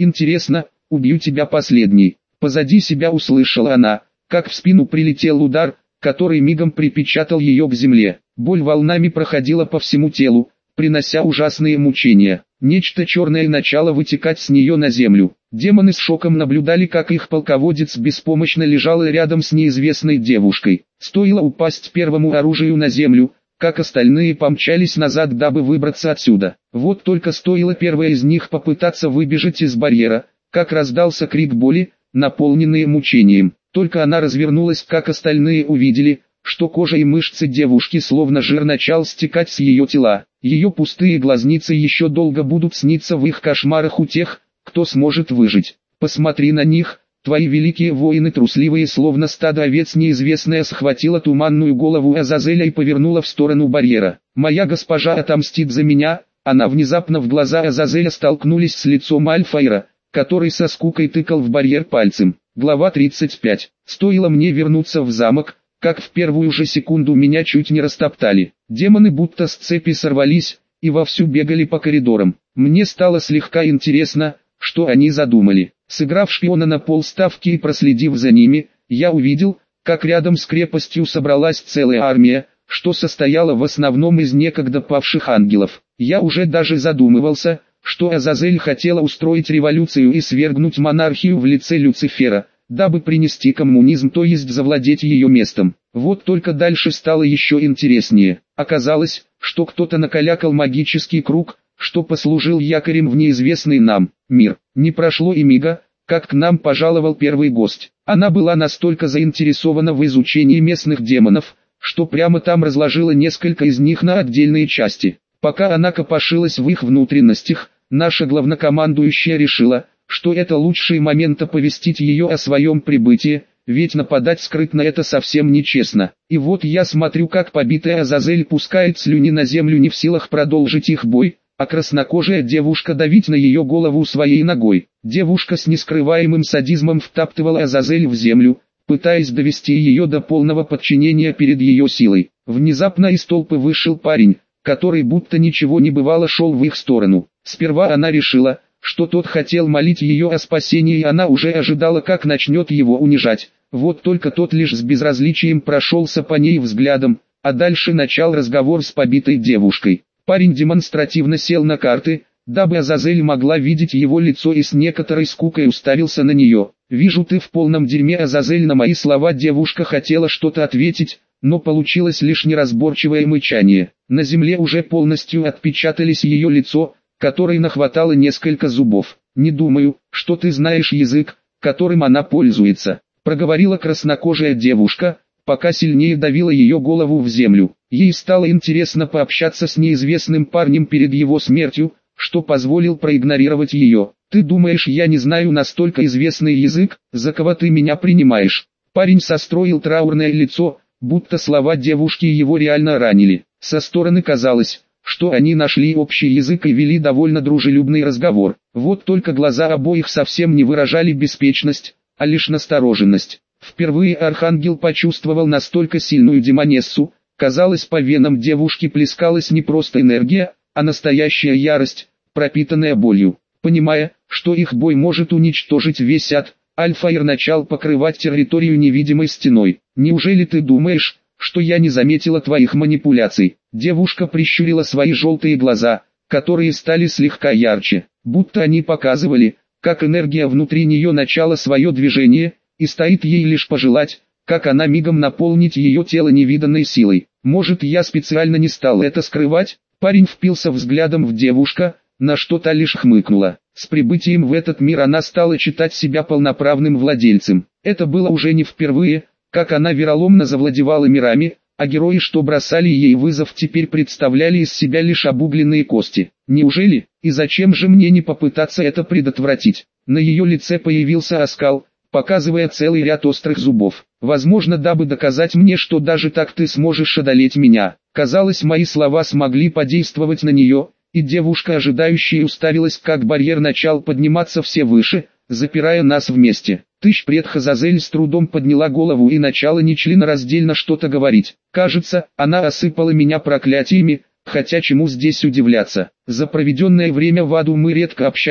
Интересно, убью тебя последней. Позади себя услышала она, как в спину прилетел удар, который мигом припечатал ее к земле. Боль волнами проходила по всему телу, принося ужасные мучения. Нечто черное начало вытекать с нее на землю. Демоны с шоком наблюдали, как их полководец беспомощно лежал рядом с неизвестной девушкой. Стоило упасть первому оружию на землю, как остальные помчались назад, дабы выбраться отсюда. Вот только стоило первой из них попытаться выбежать из барьера, как раздался крик боли, наполненный мучением. Только она развернулась, как остальные увидели, что кожа и мышцы девушки словно жир начал стекать с ее тела. Ее пустые глазницы еще долго будут сниться в их кошмарах у тех, кто сможет выжить. Посмотри на них, твои великие воины трусливые, словно стадо овец. Неизвестная схватила туманную голову Азазеля и повернула в сторону барьера. «Моя госпожа отомстит за меня». Она внезапно в глаза Азазеля столкнулись с лицом Альфаира, который со скукой тыкал в барьер пальцем. Глава 35. Стоило мне вернуться в замок, как в первую же секунду меня чуть не растоптали. Демоны будто с цепи сорвались и вовсю бегали по коридорам. Мне стало слегка интересно, что они задумали. Сыграв шпиона на полставки и проследив за ними, я увидел, как рядом с крепостью собралась целая армия, что состояла в основном из некогда павших ангелов. Я уже даже задумывался, что Азазель хотела устроить революцию и свергнуть монархию в лице Люцифера, дабы принести коммунизм, то есть завладеть ее местом. Вот только дальше стало еще интереснее. Оказалось, что кто-то накалякал магический круг, что послужил якорем в неизвестный нам мир. Не прошло и мига, как к нам пожаловал первый гость. Она была настолько заинтересована в изучении местных демонов, что прямо там разложила несколько из них на отдельные части. Пока она копошилась в их внутренностях, наша главнокомандующая решила, что это лучший момент оповестить ее о своем прибытии, ведь нападать скрытно это совсем нечестно. И вот я смотрю, как побитая Азазель пускает слюни на землю, не в силах продолжить их бой, а краснокожая девушка давить на ее голову своей ногой. Девушка с нескрываемым садизмом втаптывала Азазель в землю, пытаясь довести ее до полного подчинения перед ее силой. Внезапно из толпы вышел парень, который будто ничего не бывало шел в их сторону. Сперва она решила, что тот хотел молить ее о спасении, и она уже ожидала, как начнет его унижать. Вот только тот лишь с безразличием прошелся по ней взглядом, а дальше начал разговор с побитой девушкой. Парень демонстративно сел на карты, дабы Азазель могла видеть его лицо, и с некоторой скукой уставился на нее. «Вижу, ты в полном дерьме, Азазель». На мои слова девушка хотела что-то ответить, но получилось лишь неразборчивое мычание. На земле уже полностью отпечатались ее лицо, которой нахватало несколько зубов. «Не думаю, что ты знаешь язык, которым она пользуется», — проговорила краснокожая девушка, пока сильнее давила ее голову в землю. Ей стало интересно пообщаться с неизвестным парнем перед его смертью, что позволил проигнорировать ее. «Ты думаешь, я не знаю настолько известный язык, за кого ты меня принимаешь?» Парень состроил траурное лицо, будто слова девушки его реально ранили. Со стороны казалось, что они нашли общий язык и вели довольно дружелюбный разговор. Вот только глаза обоих совсем не выражали беспечность, а лишь настороженность. Впервые Архангел почувствовал настолько сильную демонессу. Казалось, по венам девушки плескалась не просто энергия, а настоящая ярость, пропитанная болью. Понимая, что их бой может уничтожить весь ад, Альфаир начал покрывать территорию невидимой стеной. «Неужели ты думаешь, что я не заметила твоих манипуляций?» Девушка прищурила свои желтые глаза, которые стали слегка ярче, будто они показывали, как энергия внутри нее начала свое движение, и стоит ей лишь пожелать, как она мигом наполнит ее тело невиданной силой. «Может, я специально не стал это скрывать?» Парень впился взглядом в девушку, на что та лишь хмыкнула. С прибытием в этот мир она стала считать себя полноправным владельцем. Это было уже не впервые, как она вероломно завладевала мирами, а герои, что бросали ей вызов, теперь представляли из себя лишь обугленные кости. Неужели? И зачем же мне не попытаться это предотвратить? На ее лице появился оскал, показывая целый ряд острых зубов. Возможно, дабы доказать мне, что даже так ты сможешь одолеть меня. Казалось, мои слова смогли подействовать на нее, и девушка, ожидающая, уставилась, как барьер начал подниматься все выше, запирая нас вместе. Тыщ-пред Азазель с трудом подняла голову и начала нечленораздельно что-то говорить. Кажется, она осыпала меня проклятиями, хотя чему здесь удивляться. За проведенное время в аду мы редко общались,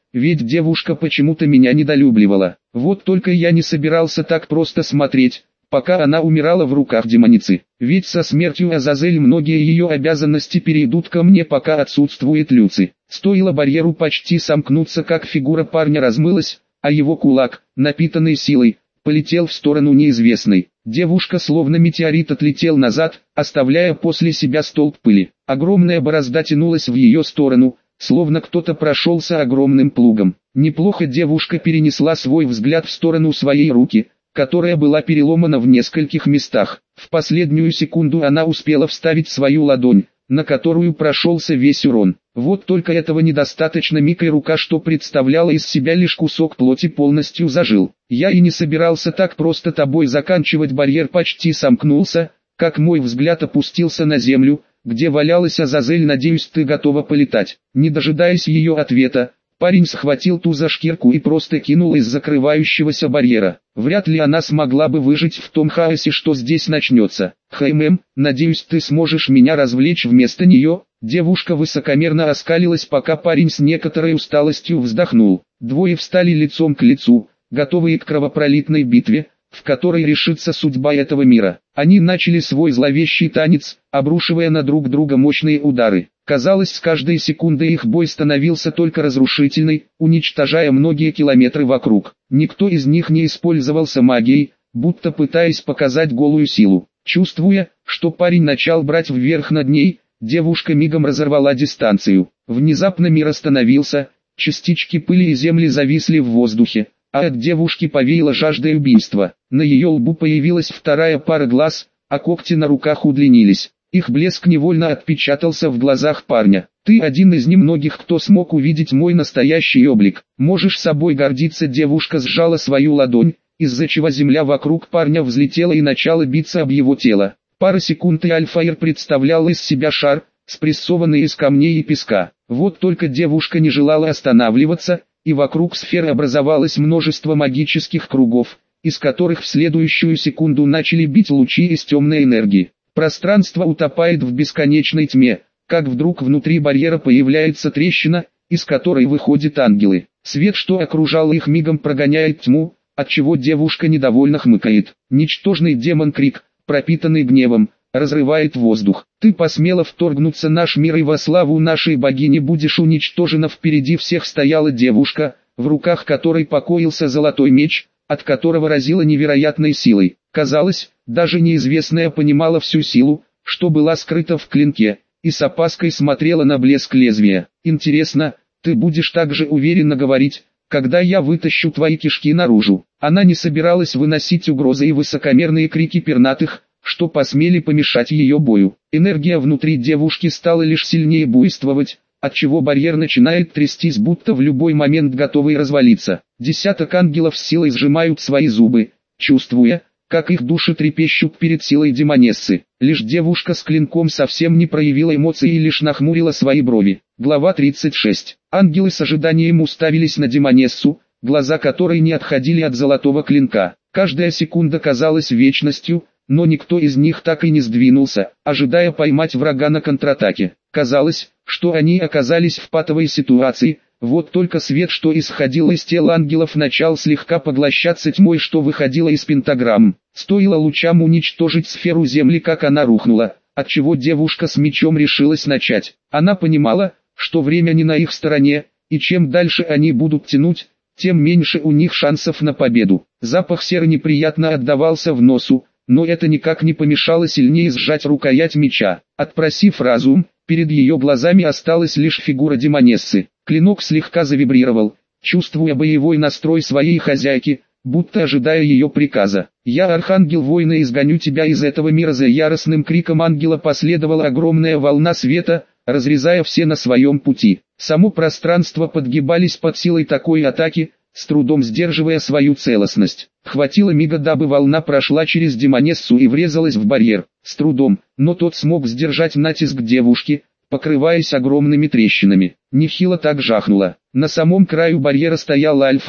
ведь девушка почему-то меня недолюбливала. Вот только я не собирался так просто смотреть, пока она умирала в руках демоницы. Ведь со смертью Азазель многие ее обязанности перейдут ко мне, пока отсутствует Люци. Стоило барьеру почти сомкнуться, как фигура парня размылась, а его кулак, напитанный силой, полетел в сторону неизвестной. Девушка словно метеорит отлетел назад, оставляя после себя столб пыли. Огромная борозда тянулась в ее сторону, словно кто-то прошелся огромным плугом. Неплохо девушка перенесла свой взгляд в сторону своей руки, которая была переломана в нескольких местах. В последнюю секунду она успела вставить свою ладонь, на которую прошелся весь урон. Вот только этого недостаточно, Мика, рука, что представляла из себя лишь кусок плоти, полностью зажил. Я и не собирался так просто тобой заканчивать. Барьер почти сомкнулся, как мой взгляд опустился на землю, где валялась Азазель. Надеюсь, ты готова полетать. Не дожидаясь ее ответа, парень схватил ту за шкирку и просто кинул из закрывающегося барьера. Вряд ли она смогла бы выжить в том хаосе, что здесь начнется. Надеюсь, ты сможешь меня развлечь вместо нее. Девушка высокомерно оскалилась, пока парень с некоторой усталостью вздохнул. Двое встали лицом к лицу, готовые к кровопролитной битве, в которой решится судьба этого мира. Они начали свой зловещий танец, обрушивая на друг друга мощные удары. Казалось, с каждой секундой их бой становился только разрушительный, уничтожая многие километры вокруг. Никто из них не использовался магией, будто пытаясь показать голую силу. Чувствуя, что парень начал брать вверх над ней, девушка мигом разорвала дистанцию. Внезапно мир остановился, частички пыли и земли зависли в воздухе, а от девушки повеяло жаждой убийства. На ее лбу появилась вторая пара глаз, а когти на руках удлинились. Их блеск невольно отпечатался в глазах парня. Ты один из немногих, кто смог увидеть мой настоящий облик. Можешь собой гордиться. Девушка сжала свою ладонь, из-за чего земля вокруг парня взлетела и начала биться об его тело. Пара секунд и Альфаир представлял из себя шар, спрессованный из камней и песка. Вот только девушка не желала останавливаться, и вокруг сферы образовалось множество магических кругов, из которых в следующую секунду начали бить лучи из темной энергии. Пространство утопает в бесконечной тьме, как вдруг внутри барьера появляется трещина, из которой выходят ангелы. Свет, что окружал их, мигом прогоняет тьму, отчего девушка недовольно хмыкает. Ничтожный демон-крик, пропитанный гневом, разрывает воздух. Ты посмела вторгнуться в наш мир, и во славу нашей богини будешь уничтожена. Впереди всех стояла девушка, в руках которой покоился золотой меч, от которого разило невероятной силой. Казалось, даже неизвестная понимала всю силу, что была скрыта в клинке, и с опаской смотрела на блеск лезвия. Интересно, ты будешь так же уверенно говорить, когда я вытащу твои кишки наружу? Она не собиралась выносить угрозы и высокомерные крики пернатых, что посмели помешать ее бою. Энергия внутри девушки стала лишь сильнее буйствовать, отчего барьер начинает трястись, будто в любой момент готовый развалиться. Десяток ангелов с силой сжимают свои зубы, чувствуя, как их души трепещут перед силой демонессы. Лишь девушка с клинком совсем не проявила эмоций и лишь нахмурила свои брови. Глава 36. Ангелы с ожиданием уставились на демонессу, глаза которой не отходили от золотого клинка. Каждая секунда казалась вечностью, но никто из них так и не сдвинулся, ожидая поймать врага на контратаке. Казалось, что они оказались в патовой ситуации. Вот только свет, что исходил из тел ангелов, начал слегка поглощаться тьмой, что выходило из пентаграмм. Стоило лучам уничтожить сферу земли, как она рухнула, отчего девушка с мечом решилась начать. Она понимала, что время не на их стороне, и чем дальше они будут тянуть, тем меньше у них шансов на победу. Запах серы неприятно отдавался в носу, но это никак не помешало сильнее сжать рукоять меча. Отпросив разум, перед ее глазами осталась лишь фигура демонессы. Клинок слегка завибрировал, чувствуя боевой настрой своей хозяйки, будто ожидая ее приказа. «Я архангел воина, изгоню тебя из этого мира!» За яростным криком ангела последовала огромная волна света, разрезая все на своем пути. Само пространство подгибались под силой такой атаки, с трудом сдерживая свою целостность. Хватило мига, дабы волна прошла через демонессу и врезалась в барьер. С трудом, но тот смог сдержать натиск девушки, покрываясь огромными трещинами. Нехило так жахнуло. На самом краю барьера стоял Альфаир,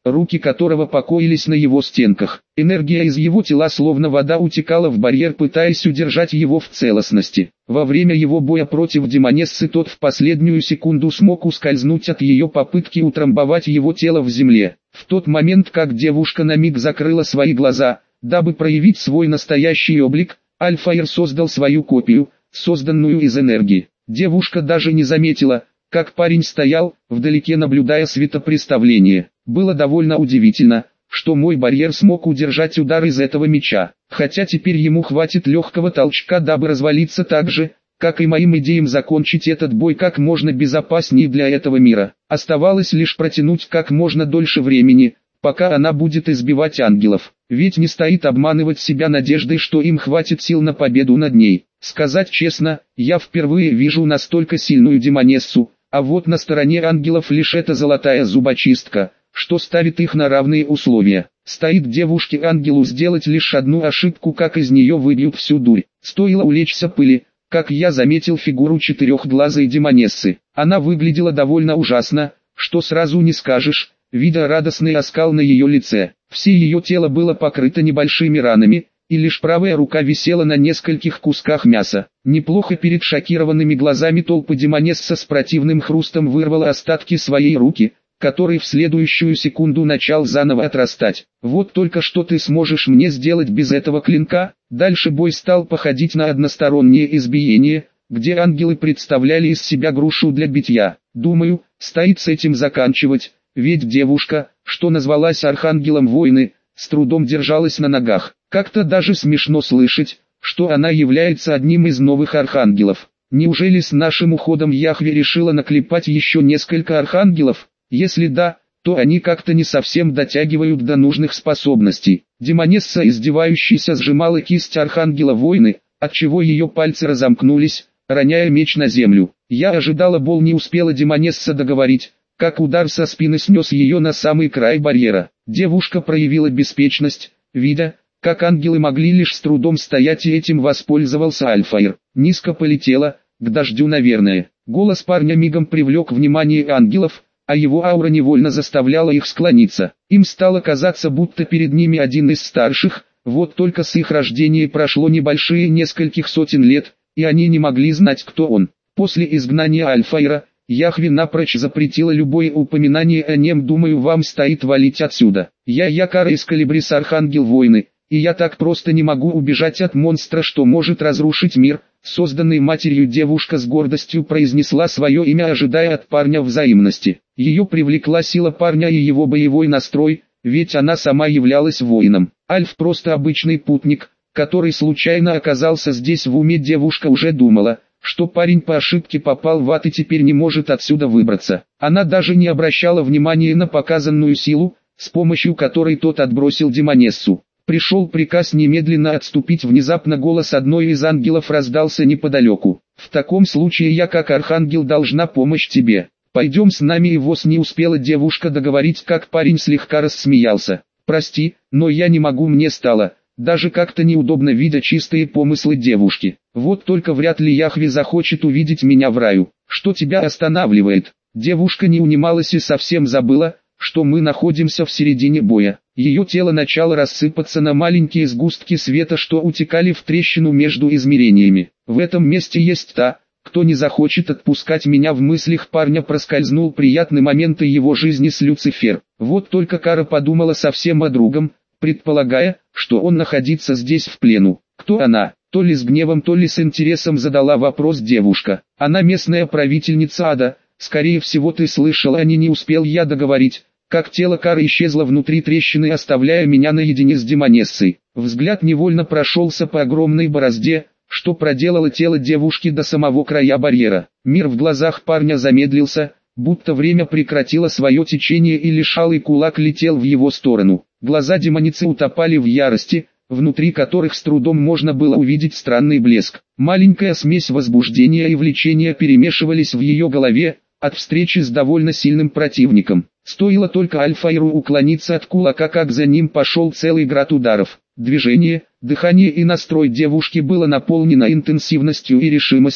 руки которого покоились на его стенках. Энергия из его тела словно вода утекала в барьер, пытаясь удержать его в целостности. Во время его боя против демонессы тот в последнюю секунду смог ускользнуть от ее попытки утрамбовать его тело в земле. В тот момент, как девушка на миг закрыла свои глаза, дабы проявить свой настоящий облик, Альфаир создал свою копию, созданную из энергии. Девушка даже не заметила, как парень стоял, вдалеке наблюдая светопреставление. Было довольно удивительно, что мой барьер смог удержать удар из этого меча, хотя теперь ему хватит легкого толчка, дабы развалиться так же, как и моим идеям закончить этот бой как можно безопаснее для этого мира. Оставалось лишь протянуть как можно дольше времени, пока она будет избивать ангелов, ведь не стоит обманывать себя надеждой, что им хватит сил на победу над ней. Сказать честно, я впервые вижу настолько сильную демонессу, а вот на стороне ангелов лишь эта золотая зубочистка, что ставит их на равные условия. Стоит девушке-ангелу сделать лишь одну ошибку, как из нее выбьют всю дурь. Стоило улечься пыли, как я заметил фигуру четырехглазой демонессы. Она выглядела довольно ужасно, что сразу не скажешь, видя радостный оскал на ее лице. Все ее тело было покрыто небольшими ранами, и лишь правая рука висела на нескольких кусках мяса. Неплохо перед шокированными глазами толпы демонесса с противным хрустом вырвала остатки своей руки, который в следующую секунду начал заново отрастать. Вот только что ты сможешь мне сделать без этого клинка? Дальше бой стал походить на одностороннее избиение, где ангелы представляли из себя грушу для битья. Думаю, стоит с этим заканчивать, ведь девушка, что назвалась Архангелом Войны, с трудом держалась на ногах. Как-то даже смешно слышать, что она является одним из новых архангелов. Неужели с нашим уходом Яхве решила наклепать еще несколько архангелов? Если да, то они как-то не совсем дотягивают до нужных способностей. Демонесса издевающейся сжимала кисть Архангела Войны, отчего ее пальцы разомкнулись, роняя меч на землю. Я ожидала, Бол не успела демонесса договорить, как удар со спины снес ее на самый край барьера. Девушка проявила беспечность, видя, как ангелы могли лишь с трудом стоять, и этим воспользовался Альфаир. Низко полетела, к дождю наверное. Голос парня мигом привлек внимание ангелов, а его аура невольно заставляла их склониться. Им стало казаться, будто перед ними один из старших, вот только с их рождения прошло небольшие нескольких сотен лет, и они не могли знать, кто он. После изгнания Альфаира, Яхве напрочь запретила любое упоминание о нем. Думаю, вам стоит валить отсюда. Я Якара из Калибрис, Архангел Войны, и я так просто не могу убежать от монстра, что может разрушить мир, созданный матерью. Девушка с гордостью произнесла свое имя, ожидая от парня взаимности. Ее привлекла сила парня и его боевой настрой, ведь она сама являлась воином. Альф просто обычный путник, который случайно оказался здесь. В уме девушка уже думала, что парень по ошибке попал в ад и теперь не может отсюда выбраться. Она даже не обращала внимания на показанную силу, с помощью которой тот отбросил демонессу. Пришел приказ немедленно отступить. Внезапно голос одной из ангелов раздался неподалеку. В таком случае я как архангел должна помочь тебе. Пойдем с нами. И ВОС не успела девушка договорить, как парень слегка рассмеялся. Прости, но я не могу, мне стало даже как-то неудобно, видя чистые помыслы девушки. Вот только вряд ли Яхве захочет увидеть меня в раю. Что тебя останавливает? Девушка не унималась и совсем забыла, что мы находимся в середине боя. Ее тело начало рассыпаться на маленькие сгустки света, что утекали в трещину между измерениями. В этом месте есть та, кто не захочет отпускать меня. В мыслях парня проскользнул приятный момент его жизни с Люцифер. Вот только Кара подумала совсем о другом, предполагая, что он находится здесь в плену. Кто она? То ли с гневом, то ли с интересом задала вопрос девушка. Она местная правительница ада. Скорее всего, ты слышал о ней. Не успел я договорить, как тело Кары исчезло внутри трещины, оставляя меня наедине с демонессой. Взгляд невольно прошелся по огромной борозде, что проделало тело девушки до самого края барьера. Мир в глазах парня замедлился, будто время прекратило свое течение, и лишь алый кулак летел в его сторону. Глаза демоницы утопали в ярости, внутри которых с трудом можно было увидеть странный блеск. Маленькая смесь возбуждения и влечения перемешивались в ее голове от встречи с довольно сильным противником. Стоило только Альфаиру уклониться от кулака, как за ним пошел целый град ударов. Движение, дыхание и настрой девушки было наполнено интенсивностью и решимостью,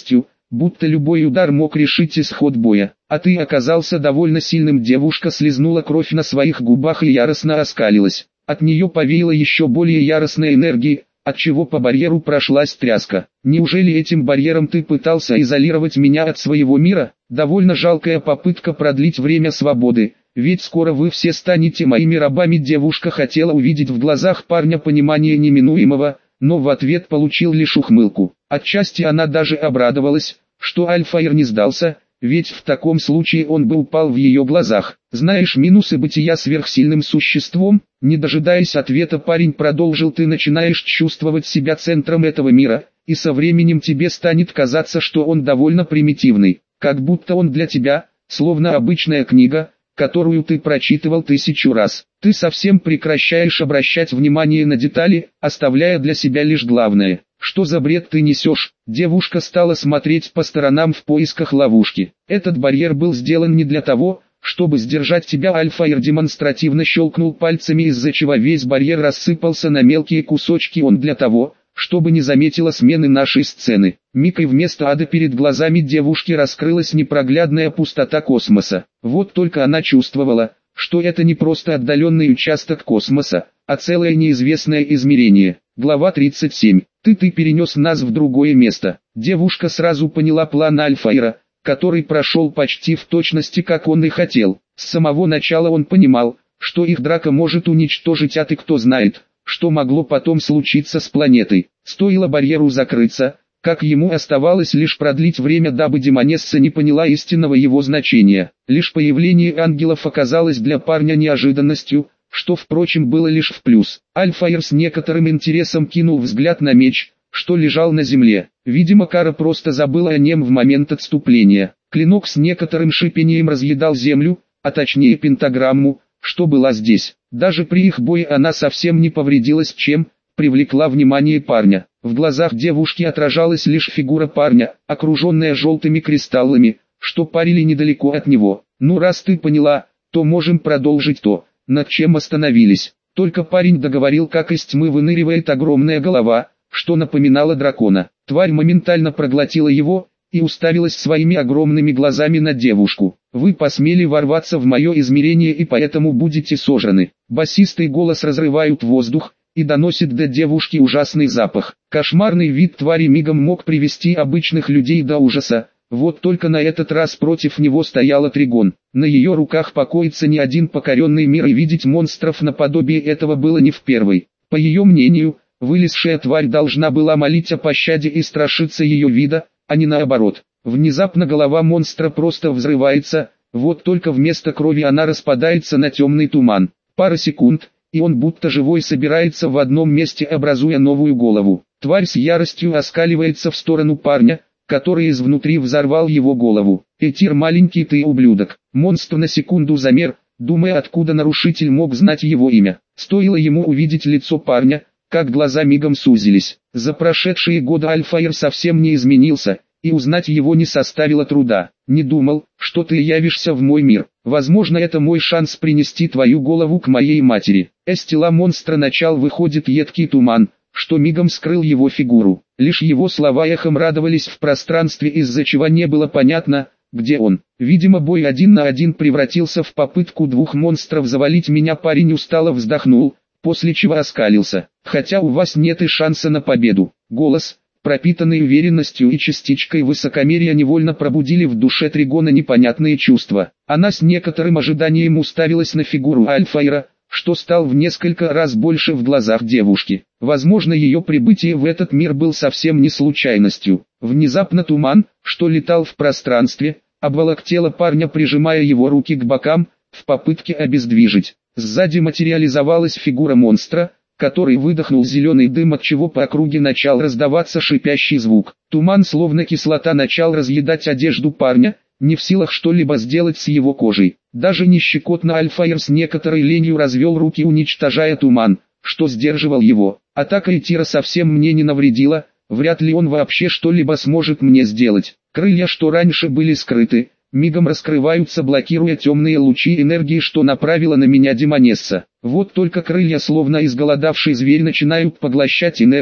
будто любой удар мог решить исход боя. А ты оказался довольно сильным. Девушка слезнула кровь на своих губах и яростно оскалилась. От нее повеяло еще более яростной энергией, отчего по барьеру прошлась тряска. Неужели этим барьером ты пытался изолировать меня от своего мира? Довольно жалкая попытка продлить время свободы, ведь скоро вы все станете моими рабами. Девушка хотела увидеть в глазах парня понимание неминуемого, но в ответ получил лишь ухмылку. Отчасти она даже обрадовалась, что Альфаир не сдался, ведь в таком случае он бы упал в ее глазах. Знаешь минусы бытия сверхсильным существом? Не дожидаясь ответа, парень продолжил: ты начинаешь чувствовать себя центром этого мира, и со временем тебе станет казаться, что он довольно примитивный, как будто он для тебя, словно обычная книга, которую ты прочитывал 1000 раз. Ты совсем прекращаешь обращать внимание на детали, оставляя для себя лишь главное. Что за бред ты несешь? Девушка стала смотреть по сторонам в поисках ловушки. Этот барьер был сделан не для того, чтобы сдержать тебя. Альфаир демонстративно щелкнул пальцами, из-за чего весь барьер рассыпался на мелкие кусочки. Он для того, чтобы не заметила смены нашей сцены. Миг, и вместо ада перед глазами девушки раскрылась непроглядная пустота космоса. Вот только она чувствовала, что это не просто отдаленный участок космоса, а целое неизвестное измерение. Глава 37. Ты перенес нас в другое место. Девушка сразу поняла план Альфаира, который прошел почти в точности, как он и хотел. С самого начала он понимал, что их драка может уничтожить ад, и кто знает, что могло потом случиться с планетой. Стоило барьеру закрыться, как ему оставалось лишь продлить время, дабы демонесса не поняла истинного его значения. Лишь появление ангелов оказалось для парня неожиданностью, что, впрочем, было лишь в плюс. Альфаир с некоторым интересом кинул взгляд на меч, что лежал на земле. Видимо, Кара просто забыла о нем в момент отступления. Клинок с некоторым шипением разъедал землю, а точнее пентаграмму, что была здесь. Даже при их бое она совсем не повредилась, чем привлекла внимание парня. В глазах девушки отражалась лишь фигура парня, окруженная желтыми кристаллами, что парили недалеко от него. Ну, раз ты поняла, то можем продолжить то, над чем остановились. Только парень договорил, как из тьмы выныривает огромная голова, что напоминала дракона. Тварь моментально проглотила его и уставилась своими огромными глазами на девушку. Вы посмели ворваться в мое измерение и поэтому будете сожраны. Басистый голос разрывает воздух и доносит до девушки ужасный запах. Кошмарный вид твари мигом мог привести обычных людей до ужаса. Вот только на этот раз против него стояла Тригон. На ее руках покоится не один покоренный мир, и видеть монстров наподобие этого было не в первый. По ее мнению, вылезшая тварь должна была молить о пощаде и страшиться ее вида, а не наоборот. Внезапно голова монстра просто взрывается, вот только вместо крови она распадается на темный туман. Пара секунд, и он будто живой собирается в одном месте, образуя новую голову. Тварь с яростью оскаливается в сторону парня, который изнутри взорвал его голову. «Этир, маленький ты ублюдок!» Монстр на секунду замер, думая, откуда нарушитель мог знать его имя. Стоило ему увидеть лицо парня, как глаза мигом сузились. За прошедшие годы Альфаир совсем не изменился, и узнать его не составило труда. «Не думал, что ты явишься в мой мир. Возможно, это мой шанс принести твою голову к моей матери». Из тела монстра начал выходит едкий туман, что мигом скрыл его фигуру. Лишь его слова эхом радовались в пространстве, из-за чего не было понятно, где он. Видимо, бой 1 на 1 превратился в попытку двух монстров завалить меня. Парень устало вздохнул, после чего оскалился. «Хотя у вас нет и шанса на победу». Голос, пропитанный уверенностью и частичкой высокомерия, невольно пробудили в душе Тригона непонятные чувства. Она с некоторым ожиданием уставилась на фигуру Альфаира, что стал в несколько раз больше в глазах девушки. Возможно, ее прибытие в этот мир был совсем не случайностью. Внезапно туман, что летал в пространстве, обволок тело парня, прижимая его руки к бокам, в попытке обездвижить. Сзади материализовалась фигура монстра, который выдохнул зеленый дым, от чего по округе начал раздаваться шипящий звук. Туман, словно кислота, начал разъедать одежду парня, не в силах что-либо сделать с его кожей. Даже не щекотно, Альфаир с некоторой ленью развел руки, уничтожая туман, что сдерживал его. Атака Этира совсем мне не навредила, вряд ли он вообще что-либо сможет мне сделать. Крылья, что раньше были скрыты, мигом раскрываются, блокируя темные лучи энергии, что направила на меня демонесса. Вот только крылья, словно изголодавший зверь, начинают поглощать энергию,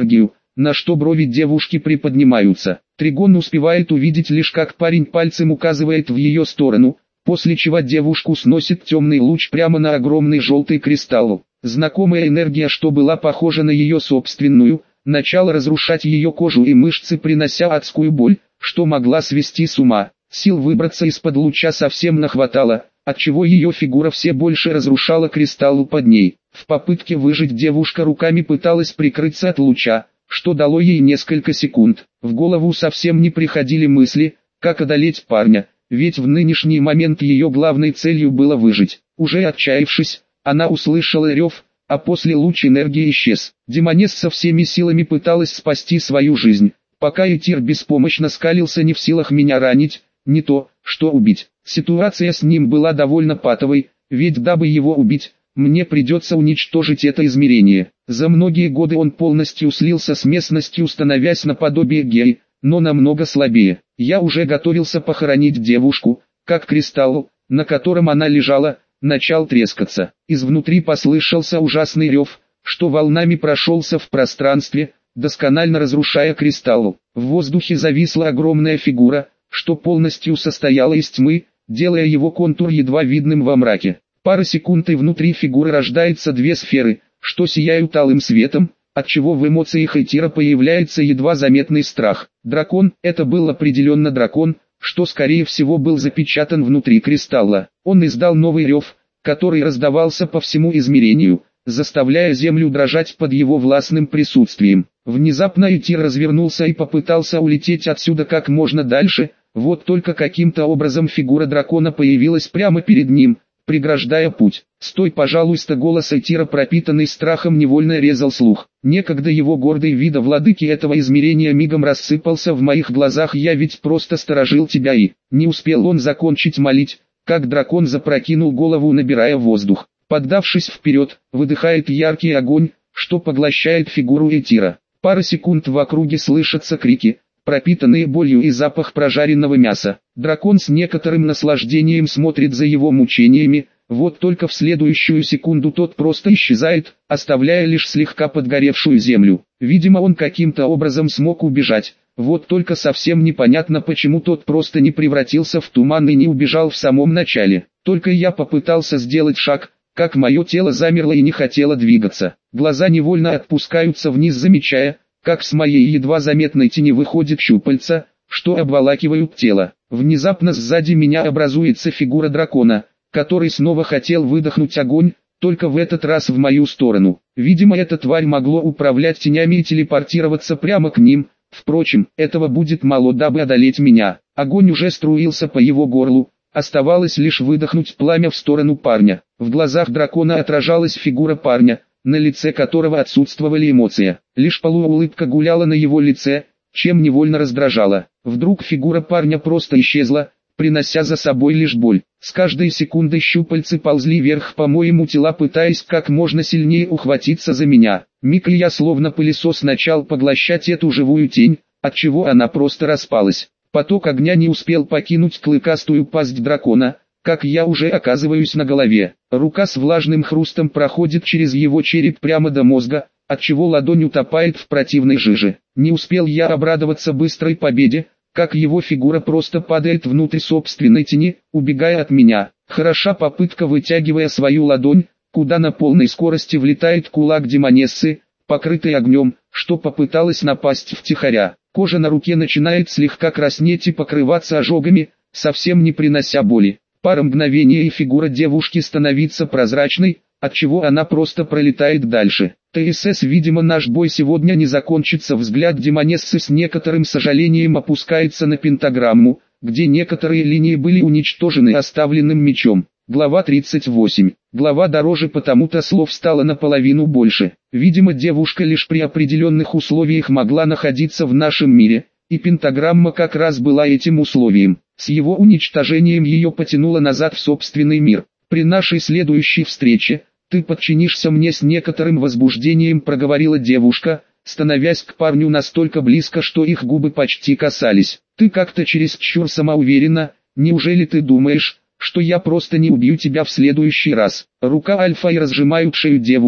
на что брови девушки приподнимаются. Тригон успевает увидеть лишь как парень пальцем указывает в ее сторону, после чего девушку сносит темный луч прямо на огромный желтый кристалл. Знакомая энергия, что была похожа на ее собственную, начала разрушать ее кожу и мышцы, принося адскую боль, что могла свести с ума. Сил выбраться из-под луча совсем нахватало, отчего ее фигура все больше разрушала кристаллу под ней. В попытке выжить девушка руками пыталась прикрыться от луча, что дало ей несколько секунд. В голову совсем не приходили мысли, как одолеть парня, ведь в нынешний момент ее главной целью было выжить. Уже отчаявшись, она услышала рев, а после луч энергии исчез. Демонесса всеми силами пыталась спасти свою жизнь, пока Этир беспомощно скалился, не в силах меня ранить, не то, что убить. Ситуация с ним была довольно патовой, ведь дабы его убить, мне придется уничтожить это измерение. За многие годы он полностью слился с местностью, становясь наподобие Геи, но намного слабее. Я уже готовился похоронить девушку, как кристалл, на котором она лежала, начал трескаться. Изнутри послышался ужасный рев, что волнами прошелся в пространстве, досконально разрушая кристалл. В воздухе зависла огромная фигура, что полностью состояла из тьмы, делая его контур едва видным во мраке. Пара секунд и внутри фигуры рождаются две сферы, что сияют алым светом, отчего в эмоциях Этира появляется едва заметный страх. Дракон, это был определенно дракон, что скорее всего был запечатан внутри кристалла. Он издал новый рев, который раздавался по всему измерению, заставляя землю дрожать под его властным присутствием. Внезапно Этир развернулся и попытался улететь отсюда как можно дальше, вот только каким-то образом фигура дракона появилась прямо перед ним, преграждая путь. «Стой, пожалуйста!» Голос Этира, пропитанный страхом, невольно резал слух. Некогда его гордый вида владыки этого измерения мигом рассыпался в моих глазах. «Я ведь просто сторожил тебя!» И не успел он закончить молить, как дракон запрокинул голову, набирая воздух. Поддавшись вперед, выдыхает яркий огонь, что поглощает фигуру Этира. Пара секунд в округе слышатся крики, пропитанные болью, и запах прожаренного мяса. Дракон с некоторым наслаждением смотрит за его мучениями, вот только в следующую секунду тот просто исчезает, оставляя лишь слегка подгоревшую землю. Видимо, он каким-то образом смог убежать, вот только совсем непонятно, почему тот просто не превратился в туман и не убежал в самом начале. Только я попытался сделать шаг, как мое тело замерло и не хотело двигаться. Глаза невольно отпускаются вниз, замечая, как с моей едва заметной тени выходит щупальца, что обволакивают тело. Внезапно сзади меня образуется фигура дракона, который снова хотел выдохнуть огонь, только в этот раз в мою сторону. Видимо, эта тварь могло управлять тенями и телепортироваться прямо к ним. Впрочем, этого будет мало, дабы одолеть меня. Огонь уже струился по его горлу, оставалось лишь выдохнуть пламя в сторону парня. В глазах дракона отражалась фигура парня, на лице которого отсутствовали эмоции. Лишь полуулыбка гуляла на его лице, чем невольно раздражала. Вдруг фигура парня просто исчезла, принося за собой лишь боль. С каждой секундой щупальцы ползли вверх по моему телу, пытаясь как можно сильнее ухватиться за меня. Миг, и я словно пылесос начал поглощать эту живую тень, отчего она просто распалась. Поток огня не успел покинуть клыкастую пасть дракона, как я уже оказываюсь на голове. Рука с влажным хрустом проходит через его череп прямо до мозга, отчего ладонь утопает в противной жиже. Не успел я обрадоваться быстрой победе, как его фигура просто падает внутрь собственной тени, убегая от меня. Хороша попытка, вытягивая свою ладонь, куда на полной скорости влетает кулак демонессы, покрытый огнем, что попыталась напасть втихаря. Кожа на руке начинает слегка краснеть и покрываться ожогами, совсем не принося боли. Пара мгновений, и фигура девушки становится прозрачной, отчего она просто пролетает дальше. ТСС, видимо, наш бой сегодня не закончится. Взгляд демонессы с некоторым сожалением опускается на пентаграмму, где некоторые линии были уничтожены оставленным мечом. Глава 38. Глава дороже, потому-то слов стало наполовину больше. Видимо, девушка лишь при определенных условиях могла находиться в нашем мире, и пентаграмма как раз была этим условием. С его уничтожением ее потянуло назад в собственный мир. При нашей следующей встрече, ты подчинишься мне, с некоторым возбуждением проговорила девушка, становясь к парню настолько близко, что их губы почти касались. Ты как-то чересчур самоуверена, неужели ты думаешь, что я просто не убью тебя в следующий раз? Рука Альфа и разжимают шею девушки,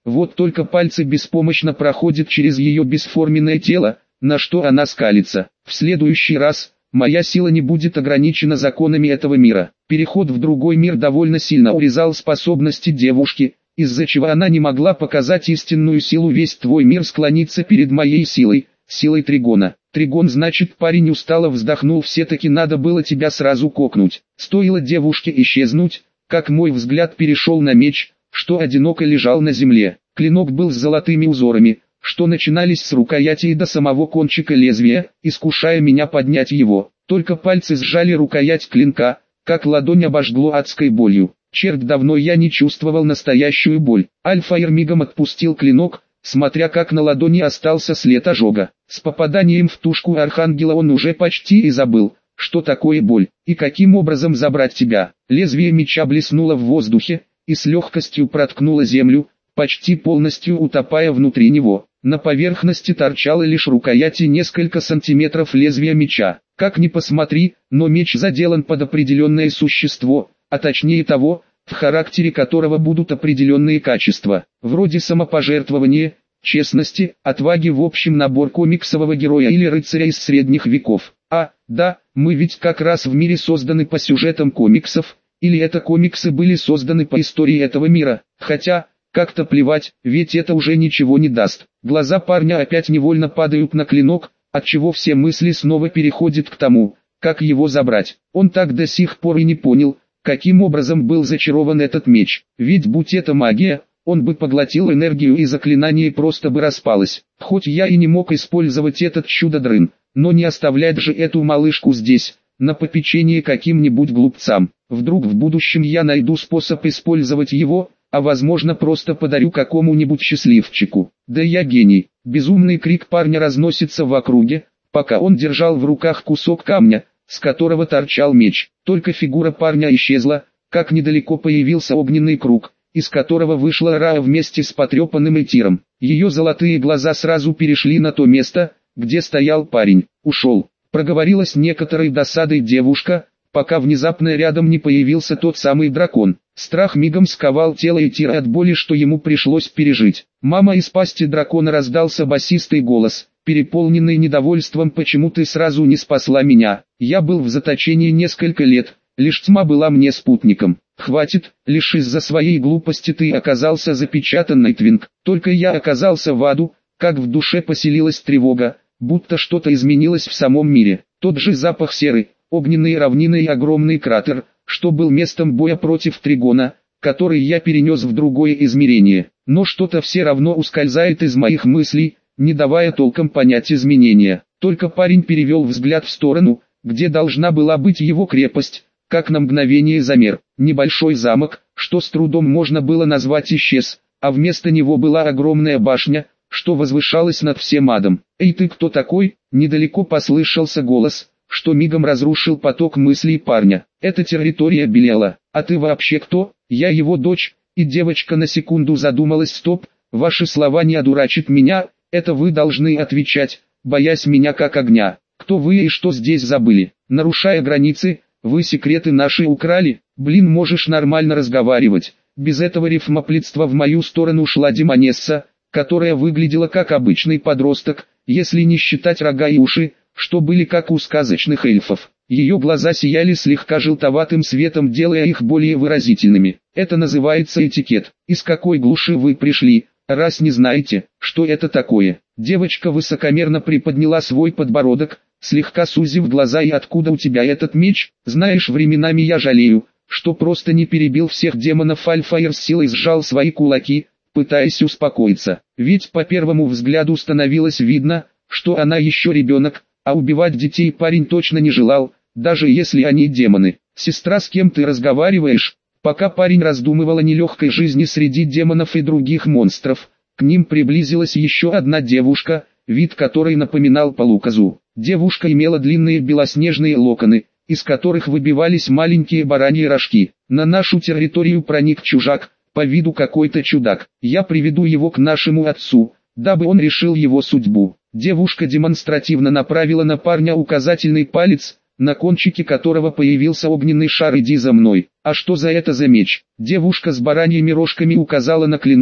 вот только пальцы беспомощно проходят через ее бесформенное тело, на что она скалится. В следующий раз, моя сила не будет ограничена законами этого мира. Переход в другой мир довольно сильно урезал способности девушки, из-за чего она не могла показать истинную силу. Весь твой мир склонится перед моей силой, силой Тригона. Тригон, значит, парень устало вздохнул, все-таки надо было тебя сразу кокнуть. Стоило девушке исчезнуть, как мой взгляд перешел на меч, что одиноко лежал на земле. Клинок был с золотыми узорами, что начинались с рукояти и до самого кончика лезвия, искушая меня поднять его. Только пальцы сжали рукоять клинка, как ладонь обожгло адской болью. Черт, давно я не чувствовал настоящую боль. Альфаир мигом отпустил клинок, смотря как на ладони остался след ожога. С попаданием в тушку архангела он уже почти и забыл, что такое боль, и каким образом забрать тебя. Лезвие меча блеснуло в воздухе, и с легкостью проткнуло землю, почти полностью утопая внутри него. На поверхности торчало лишь рукоять и несколько сантиметров лезвия меча. Как ни посмотри, но меч заделан под определенное существо, а точнее того, в характере которого будут определенные качества, вроде самопожертвования, честности, отваги, в общем набор комиксового героя или рыцаря из средних веков. А, да, мы ведь как раз в мире созданы по сюжетам комиксов, или это комиксы были созданы по истории этого мира, хотя, как-то плевать, ведь это уже ничего не даст. Глаза парня опять невольно падают на клинок, отчего все мысли снова переходят к тому, как его забрать. Он так до сих пор и не понял, каким образом был зачарован этот меч, ведь будь это магия, он бы поглотил энергию и заклинание просто бы распалось. Хоть я и не мог использовать этот чудо-дрын, но не оставлять же эту малышку здесь, на попечение каким-нибудь глупцам. Вдруг в будущем я найду способ использовать его, а возможно просто подарю какому-нибудь счастливчику. Да я гений. Безумный крик парня разносится в округе, пока он держал в руках кусок камня, с которого торчал меч. Только фигура парня исчезла, как недалеко появился огненный круг, из которого вышла Раа вместе с потрепанным Этиром. Ее золотые глаза сразу перешли на то место, где стоял парень. «Ушел», — проговорила с некоторой досадой девушка, пока внезапно рядом не появился тот самый дракон. Страх мигом сковал тело Этира от боли, что ему пришлось пережить. «Мама!» — из пасти дракона раздался басистый голос, переполненный недовольством. «Почему ты сразу не спасла меня? Я был в заточении несколько лет, лишь тьма была мне спутником. Хватит, лишь из-за своей глупости ты оказался запечатан, Найтвинг. Только я оказался в аду, как в душе поселилась тревога, будто что-то изменилось в самом мире. Тот же запах серы, огненные равнины и огромный кратер, что был местом боя против Тригона, который я перенес в другое измерение. Но что-то все равно ускользает из моих мыслей, не давая толком понять изменения. Только парень перевел взгляд в сторону, где должна была быть его крепость, как на мгновение замер. Небольшой замок, что с трудом можно было назвать, исчез, а вместо него была огромная башня, что возвышалась над всем адом. «Эй, ты кто такой?» — недалеко послышался голос, что мигом разрушил поток мыслей парня. «Это территория Белиала. А ты вообще кто?» «Я его дочь». И девочка на секунду задумалась. «Стоп, ваши слова не одурачат меня, это вы должны отвечать, боясь меня как огня. Кто вы и что здесь забыли? Нарушая границы, вы секреты наши украли? Блин, можешь нормально разговаривать». Без этого рифмоплетства в мою сторону шла демонесса, которая выглядела как обычный подросток, если не считать рога и уши, что были как у сказочных эльфов. Ее глаза сияли слегка желтоватым светом, делая их более выразительными. «Это называется этикет. Из какой глуши вы пришли, раз не знаете, что это такое?» Девочка высокомерно приподняла свой подбородок, слегка сузив глаза. «И откуда у тебя этот меч? Знаешь, временами я жалею, что просто не перебил всех демонов». Альфаир с силой сжал свои кулаки, пытаясь успокоиться. Ведь по первому взгляду становилось видно, что она еще ребенок, а убивать детей парень точно не желал, даже если они демоны. «Сестра, с кем ты разговариваешь?» Пока парень раздумывал о нелегкой жизни среди демонов и других монстров, к ним приблизилась еще одна девушка, вид которой напоминал полукозу. Девушка имела длинные белоснежные локоны, из которых выбивались маленькие бараньи рожки. «На нашу территорию проник чужак, по виду какой-то чудак. Я приведу его к нашему отцу, дабы он решил его судьбу». Девушка демонстративно направила на парня указательный палец, на кончике которого появился огненный шар. «Иди за мной». «А что за это за меч?» Девушка с бараньими рожками указала на клинок,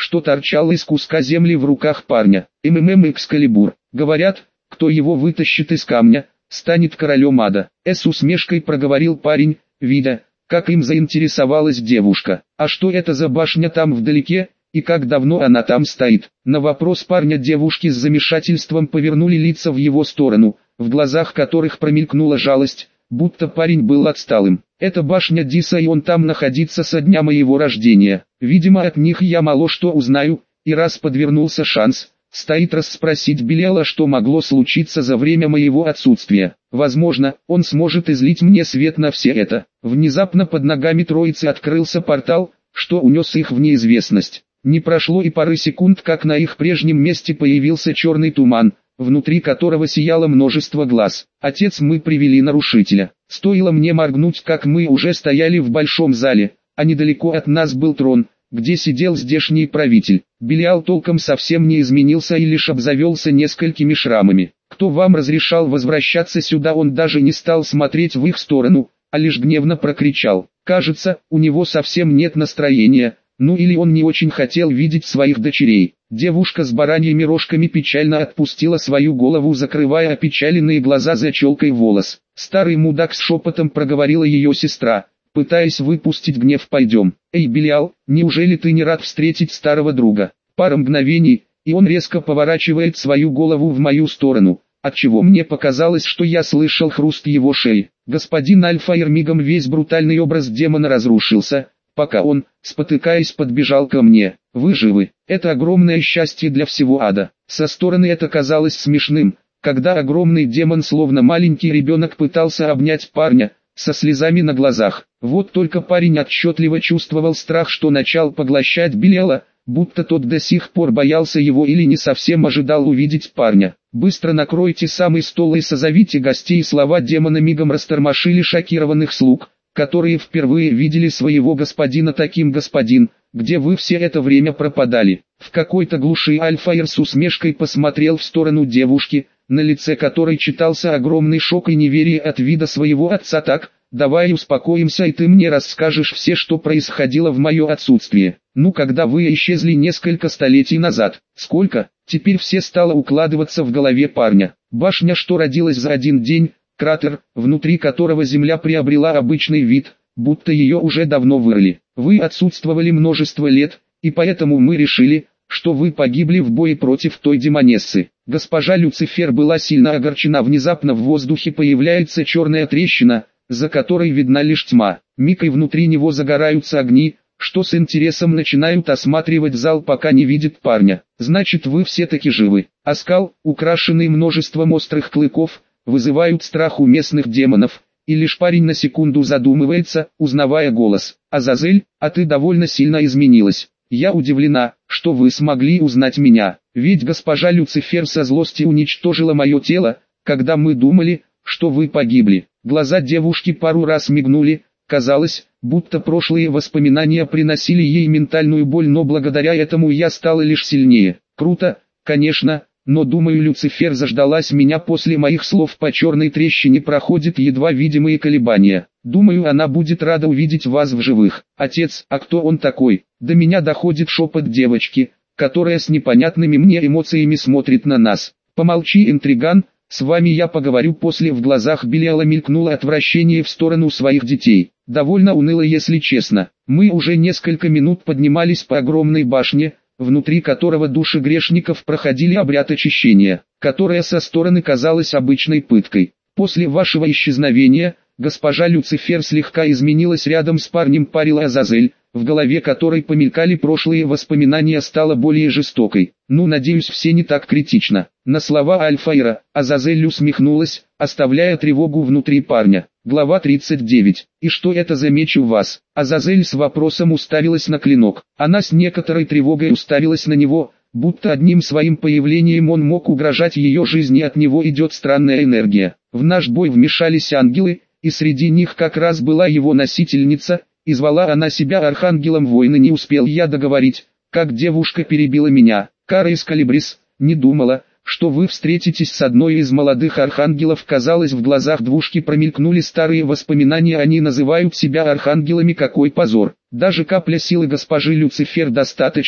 что торчало из куска земли в руках парня. Экскалибур. Говорят, кто его вытащит из камня, станет королем ада. С усмешкой проговорил парень, видя, как им заинтересовалась девушка. А что это за башня там вдалеке, и как давно она там стоит? На вопрос парня девушки с замешательством повернули лица в его сторону, в глазах которых промелькнула жалость, будто парень был отсталым. Это башня Диса, и он там находится со дня моего рождения. Видимо, от них я мало что узнаю, и раз подвернулся шанс, стоит расспросить Белиала, что могло случиться за время моего отсутствия. Возможно, он сможет излить мне свет на все это. Внезапно под ногами троицы открылся портал, что унес их в неизвестность. Не прошло и пары секунд, как на их прежнем месте появился черный туман, внутри которого сияло множество глаз. Отец, мы привели нарушителя. Стоило мне моргнуть, как мы уже стояли в большом зале, а недалеко от нас был трон, где сидел здешний правитель. Белиал толком совсем не изменился и лишь обзавелся несколькими шрамами. Кто вам разрешал возвращаться сюда? Он даже не стал смотреть в их сторону, а лишь гневно прокричал. Кажется, у него совсем нет настроения, ну или он не очень хотел видеть своих дочерей. Девушка с бараньими рожками печально отпустила свою голову, закрывая опечаленные глаза за челкой волос. Старый мудак с шепотом проговорила ее сестра, пытаясь выпустить гнев. Пойдем. Эй, Белиал, неужели ты не рад встретить старого друга? Пара мгновений, и он резко поворачивает свою голову в мою сторону, отчего мне показалось, что я слышал хруст его шеи. Господин Альфаир, мигом весь брутальный образ демона разрушился, пока он, спотыкаясь, подбежал ко мне. Вы живы? Это огромное счастье для всего ада. Со стороны это казалось смешным, когда огромный демон, словно маленький ребенок, пытался обнять парня, со слезами на глазах. Вот только парень отчетливо чувствовал страх, что начал поглощать Белиала, будто тот до сих пор боялся его или не совсем ожидал увидеть парня. «Быстро накройте самый стол и созовите гостей». Слова демона мигом растормошили шокированных слуг, которые впервые видели своего господина таким. «Господин, где вы все это время пропадали?» В какой-то глуши Альфаир с усмешкой посмотрел в сторону девушки, на лице которой читался огромный шок и неверие от вида своего отца. «Так, давай успокоимся, и ты мне расскажешь все, что происходило в мое отсутствие. Ну, когда вы исчезли несколько столетий назад?» «Сколько?» Теперь все стало укладываться в голове парня. Башня, что родилась за один день, кратер, внутри которого земля приобрела обычный вид, будто ее уже давно вырыли. Вы отсутствовали множество лет, и поэтому мы решили, что вы погибли в бое против той демонессы. Госпожа Люцифер была сильно огорчена. Внезапно в воздухе появляется черная трещина, за которой видна лишь тьма. Миг, и внутри него загораются огни, что с интересом начинают осматривать зал, пока не видят парня. Значит, вы все-таки живы. Оскал, украшенный множеством острых клыков, вызывают страх у местных демонов, и лишь парень на секунду задумывается, узнавая голос. «Азазель, а ты довольно сильно изменилась. Я удивлена, что вы смогли узнать меня, ведь госпожа Люцифер со злости уничтожила мое тело, когда мы думали, что вы погибли». Глаза девушки пару раз мигнули, казалось, будто прошлые воспоминания приносили ей ментальную боль, но благодаря этому я стала лишь сильнее. Круто, конечно, но думаю, Люцифер заждалась меня. После моих слов по черной трещине проходят едва видимые колебания. Думаю, она будет рада увидеть вас в живых. Отец, а кто он такой? До меня доходит шепот девочки, которая с непонятными мне эмоциями смотрит на нас. Помолчи, интриган, с вами я поговорю после. В глазах Белиала мелькнуло отвращение в сторону своих детей. Довольно уныло, если честно. Мы уже несколько минут поднимались по огромной башне, внутри которого души грешников проходили обряд очищения, которая со стороны казалась обычной пыткой. После вашего исчезновения, госпожа Люцифер слегка изменилась. Рядом с парнем парила Азазель, в голове которой помелькали прошлые воспоминания, стала более жестокой. Ну, надеюсь, все не так критично. На слова Альфаира, Азазель усмехнулась, оставляя тревогу внутри парня. Глава 39. «И что это за меч у вас?» Азазель с вопросом уставилась на клинок. Она с некоторой тревогой уставилась на него, будто одним своим появлением он мог угрожать ее жизни. От него идет странная энергия. В наш бой вмешались ангелы, и среди них как раз была его носительница, и звала она себя Архангелом Войны. Не успел я договорить, как девушка перебила меня. «Кара Эскалибрис, не думала, что вы встретитесь с одной из молодых архангелов». Казалось, в глазах двушки промелькнули старые воспоминания. Они называют себя архангелами. Какой позор! Даже капля силы госпожи Люцифер достаточно,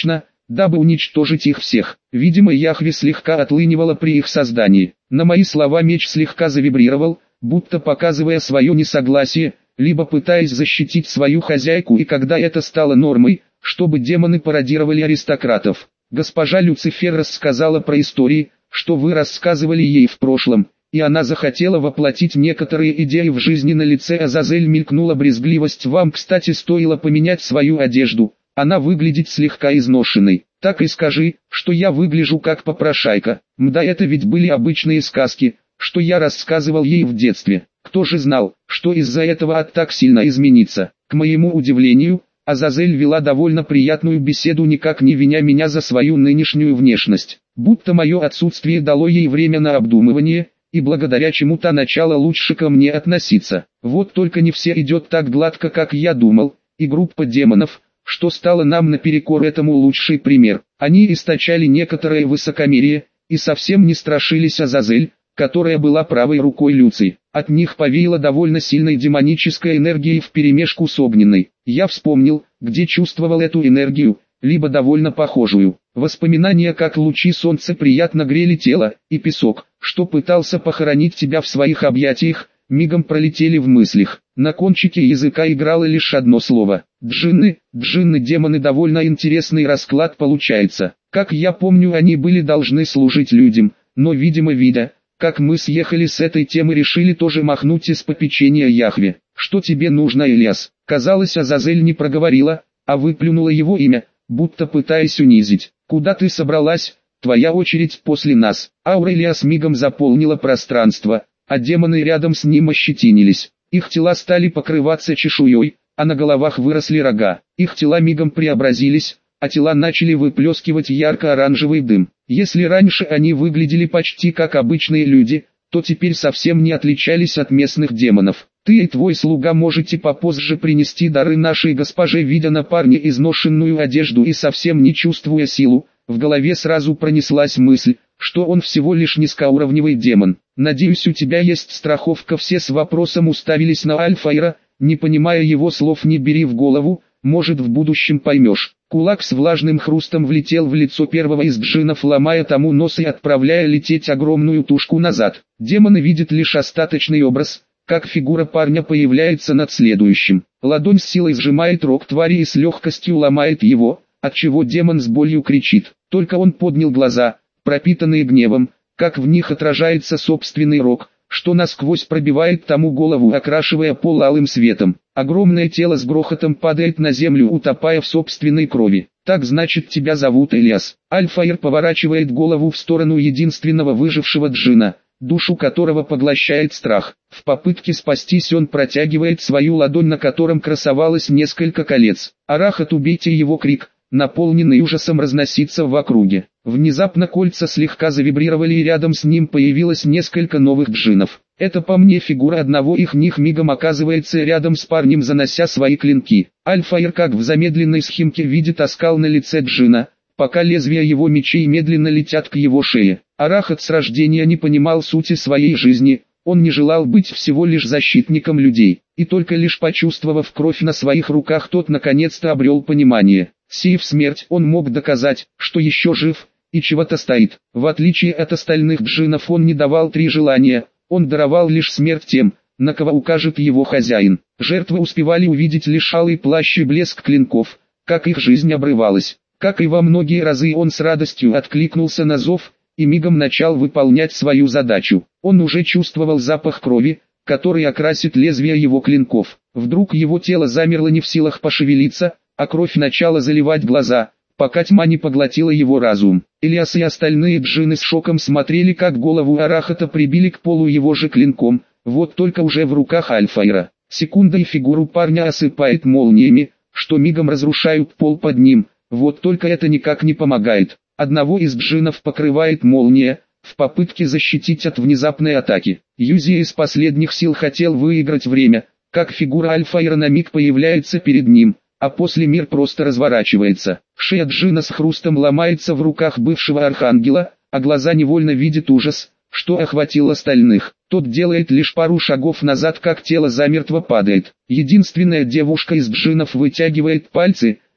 дабы уничтожить их всех. Видимо, Яхве слегка отлынивала при их создании. На мои слова меч слегка завибрировал, будто показывая свое несогласие, либо пытаясь защитить свою хозяйку, и когда это стало нормой, чтобы демоны пародировали аристократов. Госпожа Люцифер рассказала про истории, что вы рассказывали ей в прошлом, и она захотела воплотить некоторые идеи в жизни. На лице Азазель мелькнула брезгливость. Вам, кстати, стоило поменять свою одежду, она выглядит слегка изношенной. Так и скажи, что я выгляжу как попрошайка. Мда, это ведь были обычные сказки, что я рассказывал ей в детстве. Кто же знал, что из-за этого ад так сильно изменится? К моему удивлению, Азазель вела довольно приятную беседу, никак не виня меня за свою нынешнюю внешность. Будто мое отсутствие дало ей время на обдумывание, и благодаря чему-то начала лучше ко мне относиться. Вот только не все идет так гладко, как я думал, и группа демонов, что стало нам наперекор этому, лучший пример. Они источали некоторое высокомерие, и совсем не страшились Азазель, которая была правой рукой Люци. От них повеяло довольно сильной демонической энергией вперемешку с огненной. Я вспомнил, где чувствовал эту энергию, либо довольно похожую. Воспоминания, как лучи солнца приятно грели тело, и песок, что пытался похоронить тебя в своих объятиях, мигом пролетели в мыслях. На кончике языка играло лишь одно слово. Джинны, демоны, довольно интересный расклад получается. Как я помню, они были должны служить людям, но видимо, видя, как мы съехали с этой темы, решили тоже махнуть из попечения Яхве. Что тебе нужно, Ильяс? Казалось, Азазель не проговорила, а выплюнула его имя, будто пытаясь унизить. Куда ты собралась? Твоя очередь после нас. Аура Ильяс мигом заполнила пространство, а демоны рядом с ним ощетинились. Их тела стали покрываться чешуей, а на головах выросли рога. Их тела мигом преобразились, а тела начали выплескивать ярко-оранжевый дым. Если раньше они выглядели почти как обычные люди, то теперь совсем не отличались от местных демонов. Ты и твой слуга можете попозже принести дары нашей госпоже. Видя на парне изношенную одежду и совсем не чувствуя силу, в голове сразу пронеслась мысль, что он всего лишь низкоуровневый демон. Надеюсь, у тебя есть страховка. Все с вопросом уставились на Альфаира, не понимая его слов. Не бери в голову, может в будущем поймешь. Кулак с влажным хрустом влетел в лицо первого из джиннов, ломая тому нос и отправляя лететь огромную тушку назад. Демоны видят лишь остаточный образ, как фигура парня появляется над следующим. Ладонь с силой сжимает рог твари и с легкостью ломает его, отчего демон с болью кричит. Только он поднял глаза, пропитанные гневом, как в них отражается собственный рог, что насквозь пробивает тому голову, окрашивая пол алым светом. Огромное тело с грохотом падает на землю, утопая в собственной крови. Так значит, тебя зовут Ильяс. Альфаир поворачивает голову в сторону единственного выжившего джина, душу которого поглощает страх. В попытке спастись он протягивает свою ладонь, на котором красовалось несколько колец. «Арахат, убейте его!» Крик, наполненный ужасом, разносится в округе. Внезапно кольца слегка завибрировали, и рядом с ним появилось несколько новых джинов. Это по мне фигура одного их них мигом оказывается рядом с парнем, занося свои клинки. Альфаир, как в замедленной схемке, видит оскал на лице джина, пока лезвия его мечей медленно летят к его шее. Арахат с рождения не понимал сути своей жизни, он не желал быть всего лишь защитником людей, и только лишь почувствовав кровь на своих руках, тот наконец-то обрел понимание. Сеяв смерть, он мог доказать, что еще жив, и чего-то стоит. В отличие от остальных джинов, он не давал три желания, он даровал лишь смерть тем, на кого укажет его хозяин. Жертвы успевали увидеть лишь алый плащ и блеск клинков, как их жизнь обрывалась. Как и во многие разы, он с радостью откликнулся на зов, и мигом начал выполнять свою задачу. Он уже чувствовал запах крови, который окрасит лезвие его клинков. Вдруг его тело замерло, не в силах пошевелиться, а кровь начала заливать глаза, пока тьма не поглотила его разум. Ильяс и остальные джинны с шоком смотрели, как голову Арахата прибили к полу его же клинком, вот только уже в руках Альфаира. Секунда, и фигуру парня осыпает молниями, что мигом разрушают пол под ним, вот только это никак не помогает. Одного из джиннов покрывает молния, в попытке защитить от внезапной атаки. Юзи из последних сил хотел выиграть время, как фигура Альфаира на миг появляется перед ним, а после мир просто разворачивается. Шея джина с хрустом ломается в руках бывшего архангела, а глаза невольно видят ужас, что охватил остальных. Тот делает лишь пару шагов назад, как тело замертво падает. Единственная девушка из джинов вытягивает пальцы,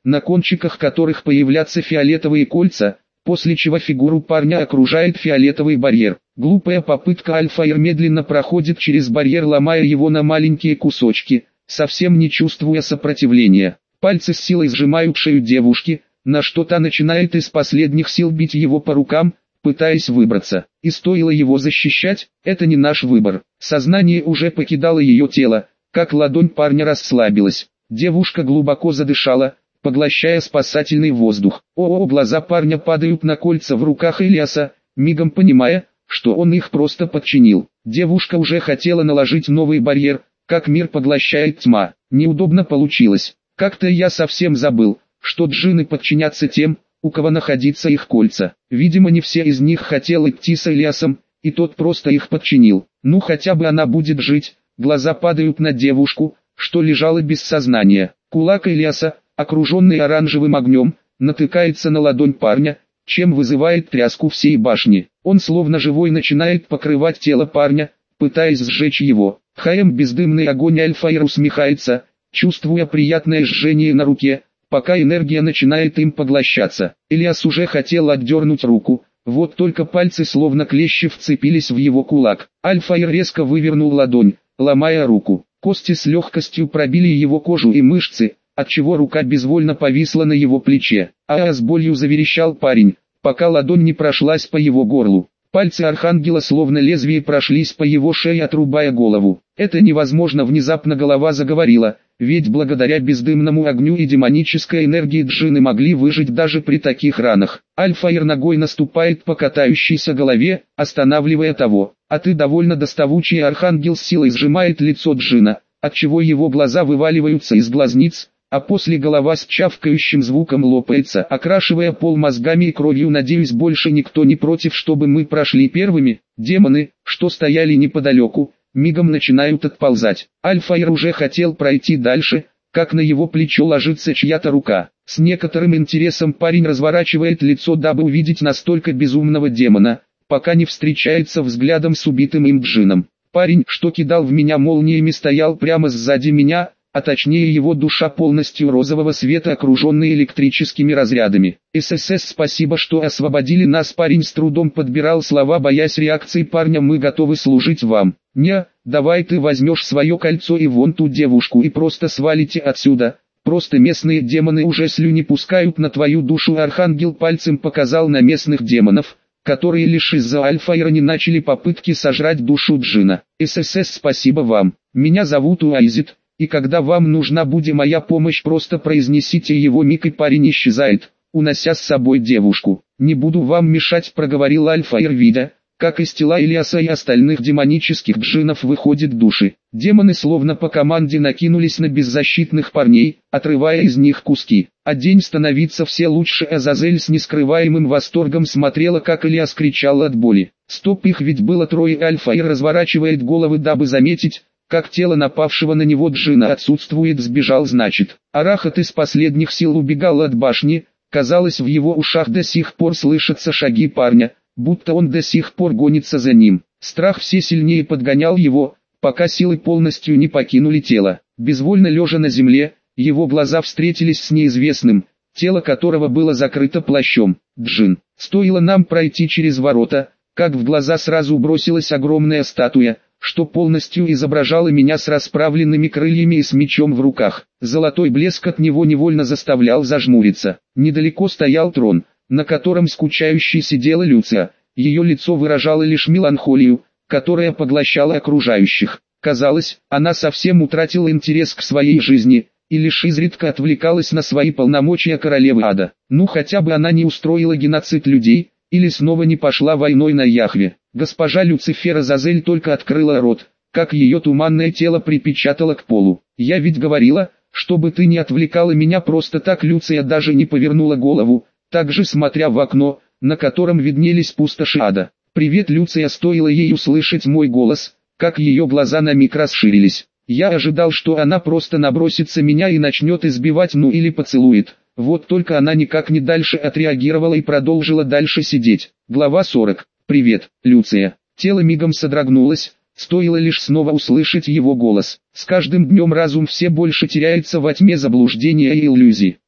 на кончиках которых появлятся фиолетовые кольца, после чего фигуру парня окружает фиолетовый барьер. Глупая попытка. Альфаир медленно проходит через барьер, ломая его на маленькие кусочки, совсем не чувствуя сопротивления. Пальцы с силой сжимают шею девушки, на что та начинает из последних сил бить его по рукам, пытаясь выбраться. И стоило его защищать, это не наш выбор. Сознание уже покидало ее тело, как ладонь парня расслабилась. Девушка глубоко задышала, поглощая спасательный воздух. Глаза парня падают на кольца в руках Ильяса, мигом понимая, что он их просто подчинил. Девушка уже хотела наложить новый барьер, как мир поглощает тьма. Неудобно получилось. Как-то я совсем забыл, что джинны подчинятся тем, у кого находятся их кольца. Видимо, не все из них хотел идти с Ильясом, и тот просто их подчинил. Ну хотя бы она будет жить. Глаза падают на девушку, что лежала без сознания. Кулак Ильяса, окруженный оранжевым огнем, натыкается на ладонь парня, чем вызывает тряску всей башни. Он словно живой начинает покрывать тело парня, пытаясь сжечь его. Бездымный огонь. Альфаир усмехается, чувствуя приятное жжение на руке, пока энергия начинает им поглощаться. Ильяс уже хотел отдернуть руку, вот только пальцы словно клещи вцепились в его кулак. Альфаир резко вывернул ладонь, ломая руку. Кости с легкостью пробили его кожу и мышцы, отчего рука безвольно повисла на его плече. С болью заверещал парень, пока ладонь не прошлась по его горлу. Пальцы архангела словно лезвие прошлись по его шее, отрубая голову. Это невозможно. Внезапно голова заговорила, ведь благодаря бездымному огню и демонической энергии джинны могли выжить даже при таких ранах. Альфаир ногой наступает по катающейся голове, останавливая того. А ты довольно доставучий. Архангел с силой сжимает лицо джинна, отчего его глаза вываливаются из глазниц, а после голова с чавкающим звуком лопается, окрашивая пол мозгами и кровью. Надеюсь, больше никто не против, чтобы мы прошли первыми. Демоны, что стояли неподалеку, мигом начинают отползать. Альфаир уже хотел пройти дальше, как на его плечо ложится чья-то рука. С некоторым интересом парень разворачивает лицо, дабы увидеть настолько безумного демона, пока не встречается взглядом с убитым им джинном. Парень, что кидал в меня молниями, стоял прямо сзади меня, а точнее его душа полностью розового света, окруженная электрическими разрядами. ССС, спасибо, что освободили нас. Парень с трудом подбирал слова, боясь реакции парня. Мы готовы служить вам. Не, давай ты возьмешь свое кольцо и вон ту девушку и просто свалите отсюда. Просто местные демоны уже слюни пускают на твою душу. Архангел пальцем показал на местных демонов, которые лишь из-за Альфаира не начали попытки сожрать душу джина. ССС, спасибо вам. Меня зовут Уайзит. И когда вам нужна будет моя помощь, просто произнесите его миг, и парень исчезает, унося с собой девушку. Не буду вам мешать, проговорил Альфаир, видя, как из тела Ильяса и остальных демонических джиннов выходят души. Демоны словно по команде накинулись на беззащитных парней, отрывая из них куски. А день становится все лучше. Азазель с нескрываемым восторгом смотрела, как Ильяс кричал от боли. Стоп, их ведь было трое. Альфаир разворачивает головы, дабы заметить, как тело напавшего на него джина отсутствует. Сбежал, значит. Арахат из последних сил убегал от башни. Казалось, в его ушах до сих пор слышатся шаги парня, будто он до сих пор гонится за ним. Страх все сильнее подгонял его, пока силы полностью не покинули тело. Безвольно лежа на земле, его глаза встретились с неизвестным, тело которого было закрыто плащом. Джин. Стоило нам пройти через ворота, как в глаза сразу бросилась огромная статуя, что полностью изображала меня с расправленными крыльями и с мечом в руках. Золотой блеск от него невольно заставлял зажмуриться. Недалеко стоял трон, на котором скучающе сидела Люция. Ее лицо выражало лишь меланхолию, которая поглощала окружающих. Казалось, она совсем утратила интерес к своей жизни, и лишь изредка отвлекалась на свои полномочия королевы ада. Ну хотя бы она не устроила геноцид людей, или снова не пошла войной на Яхве. Госпожа Люцифера Азазель только открыла рот, как ее туманное тело припечатало к полу. «Я ведь говорила, чтобы ты не отвлекала меня просто так». Люция даже не повернула голову, также смотря в окно, на котором виднелись пустоши ада. «Привет, Люция». Стоило ей услышать мой голос, как ее глаза на миг расширились. Я ожидал, что она просто набросится меня и начнет избивать, ну или поцелует. Вот только она никак не дальше отреагировала и продолжила дальше сидеть. Глава 40. «Привет, Люция». Тело мигом содрогнулось, стоило лишь снова услышать его голос. С каждым днем разум все больше теряется во тьме заблуждения и иллюзий.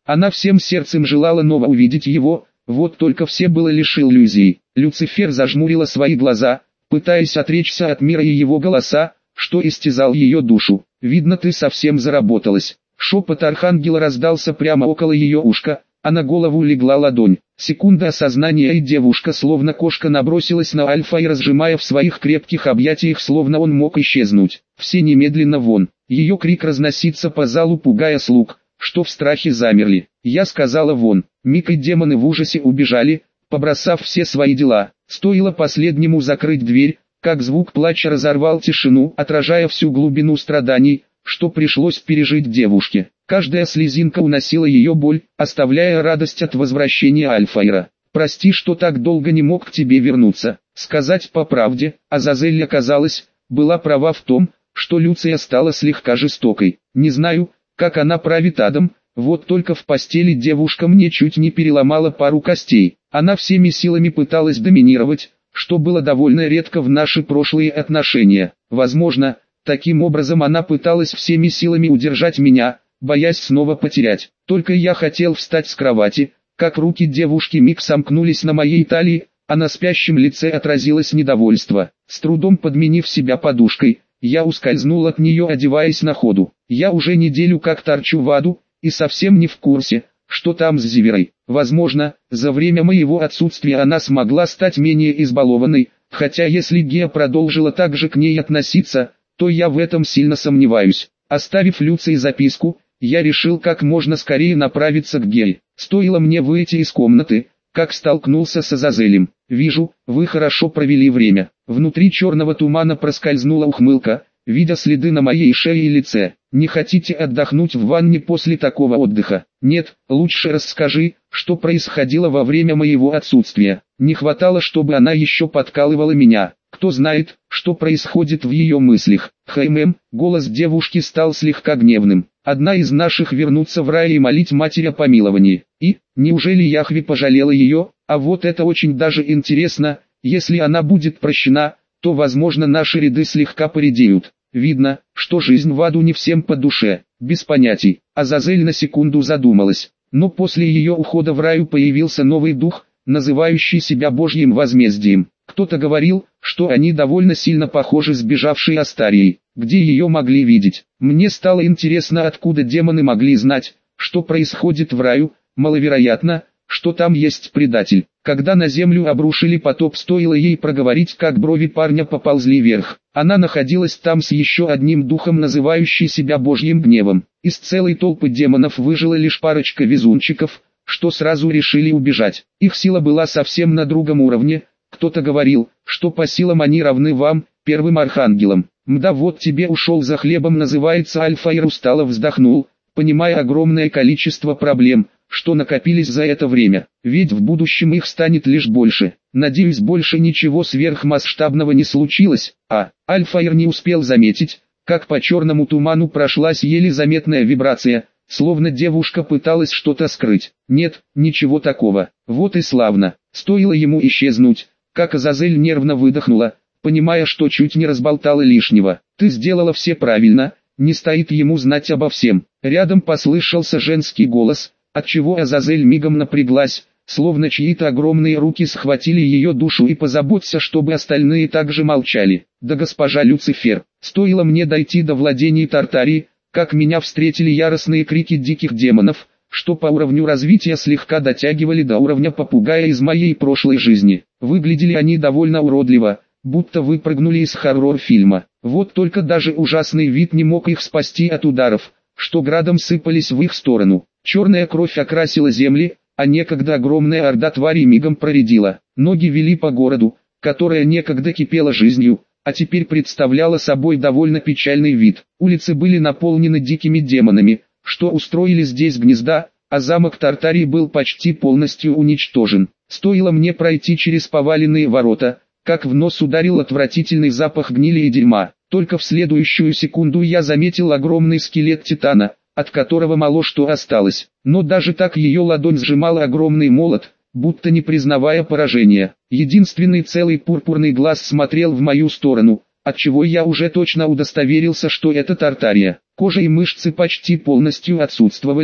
Она всем сердцем желала снова увидеть его, вот только все было лишь иллюзий. Люцифер зажмурила свои глаза, пытаясь отречься от мира и его голоса, что истязал ее душу. «Видно, ты совсем заработалась». Шепот архангела раздался прямо около ее ушка, а на голову легла ладонь. Секунда осознания, и девушка словно кошка набросилась на Альфа и разжимая в своих крепких объятиях, словно он мог исчезнуть. Все немедленно вон. Ее крик разносится по залу, пугая слуг, что в страхе замерли. Я сказала вон. Мик и демоны в ужасе убежали, побросав все свои дела. Стоило последнему закрыть дверь, как звук плача разорвал тишину, отражая всю глубину страданий, что пришлось пережить девушке. Каждая слезинка уносила ее боль, оставляя радость от возвращения Альфаира. «Прости, что так долго не мог к тебе вернуться». Сказать по правде, Азазель, оказалось, была права в том, что Люция стала слегка жестокой. Не знаю, как она правит адом, вот только в постели девушка мне чуть не переломала пару костей. Она всеми силами пыталась доминировать, что было довольно редко в наши прошлые отношения. Возможно, таким образом она пыталась всеми силами удержать меня, боясь снова потерять. Только я хотел встать с кровати, как руки девушки миг сомкнулись на моей талии, а на спящем лице отразилось недовольство. С трудом подменив себя подушкой, я ускользнул от нее, одеваясь на ходу. Я уже неделю как торчу в аду, и совсем не в курсе, что там с Зиверой. Возможно, за время моего отсутствия она смогла стать менее избалованной, хотя если Гея продолжила так же к ней относиться, то я в этом сильно сомневаюсь. Оставив Люции записку, я решил как можно скорее направиться к Гее. Стоило мне выйти из комнаты, как столкнулся с Азазелем. «Вижу, вы хорошо провели время». Внутри черного тумана проскользнула ухмылка, видя следы на моей шее и лице. «Не хотите отдохнуть в ванне после такого отдыха?» «Нет, лучше расскажи, что происходило во время моего отсутствия». Не хватало, чтобы она еще подкалывала меня. Кто знает, что происходит в ее мыслях. Голос девушки стал слегка гневным. «Одна из наших вернуться в рай и молить Матерь о помиловании. И, неужели Яхве пожалела ее? А вот это очень даже интересно, если она будет прощена, то возможно наши ряды слегка поредеют». Видно, что жизнь в аду не всем по душе. Без понятий. Азазель на секунду задумалась. Но после ее ухода в раю появился новый дух, называющий себя Божьим возмездием. Кто-то говорил, что они довольно сильно похожи с сбежавшей Астарией. Где ее могли видеть? Мне стало интересно, откуда демоны могли знать, что происходит в раю. Маловероятно, что там есть предатель. Когда на землю обрушили потоп, стоило ей проговорить, как брови парня поползли вверх. Она находилась там с еще одним духом, называющий себя Божьим гневом. Из целой толпы демонов выжила лишь парочка везунчиков, что сразу решили убежать. Их сила была совсем на другом уровне. Кто-то говорил, что по силам они равны вам, первым архангелам. «Мда, вот тебе ушел за хлебом» называется. Альфаир устало вздохнул, понимая огромное количество проблем, что накопились за это время, ведь в будущем их станет лишь больше. Надеюсь, больше ничего сверхмасштабного не случилось. Альфаир не успел заметить, как по черному туману прошлась еле заметная вибрация, словно девушка пыталась что-то скрыть. Нет, ничего такого. Вот и славно. Стоило ему исчезнуть, как Азазель нервно выдохнула, понимая, что чуть не разболтала лишнего. «Ты сделала все правильно, не стоит ему знать обо всем». Рядом послышался женский голос, отчего Азазель мигом напряглась, словно чьи-то огромные руки схватили ее душу. «И позаботься, чтобы остальные также молчали». «Да, госпожа Люцифер». Стоило мне дойти до владений Тартарии, как меня встретили яростные крики диких демонов, что по уровню развития слегка дотягивали до уровня попугая из моей прошлой жизни. Выглядели они довольно уродливо, будто выпрыгнули из хоррор-фильма. Вот только даже ужасный вид не мог их спасти от ударов, что градом сыпались в их сторону. Черная кровь окрасила земли, а некогда огромная орда тварей мигом проредила. Ноги вели по городу, которая некогда кипела жизнью, а теперь представляла собой довольно печальный вид. Улицы были наполнены дикими демонами, что устроили здесь гнезда, а замок Тартарии был почти полностью уничтожен. Стоило мне пройти через поваленные ворота, как в нос ударил отвратительный запах гнили и дерьма. Только в следующую секунду я заметил огромный скелет Титана, от которого мало что осталось. Но даже так ее ладонь сжимала огромный молот, будто не признавая поражения. Единственный целый пурпурный глаз смотрел в мою сторону, отчего я уже точно удостоверился, что это Тартария. Кожа и мышцы почти полностью отсутствовали,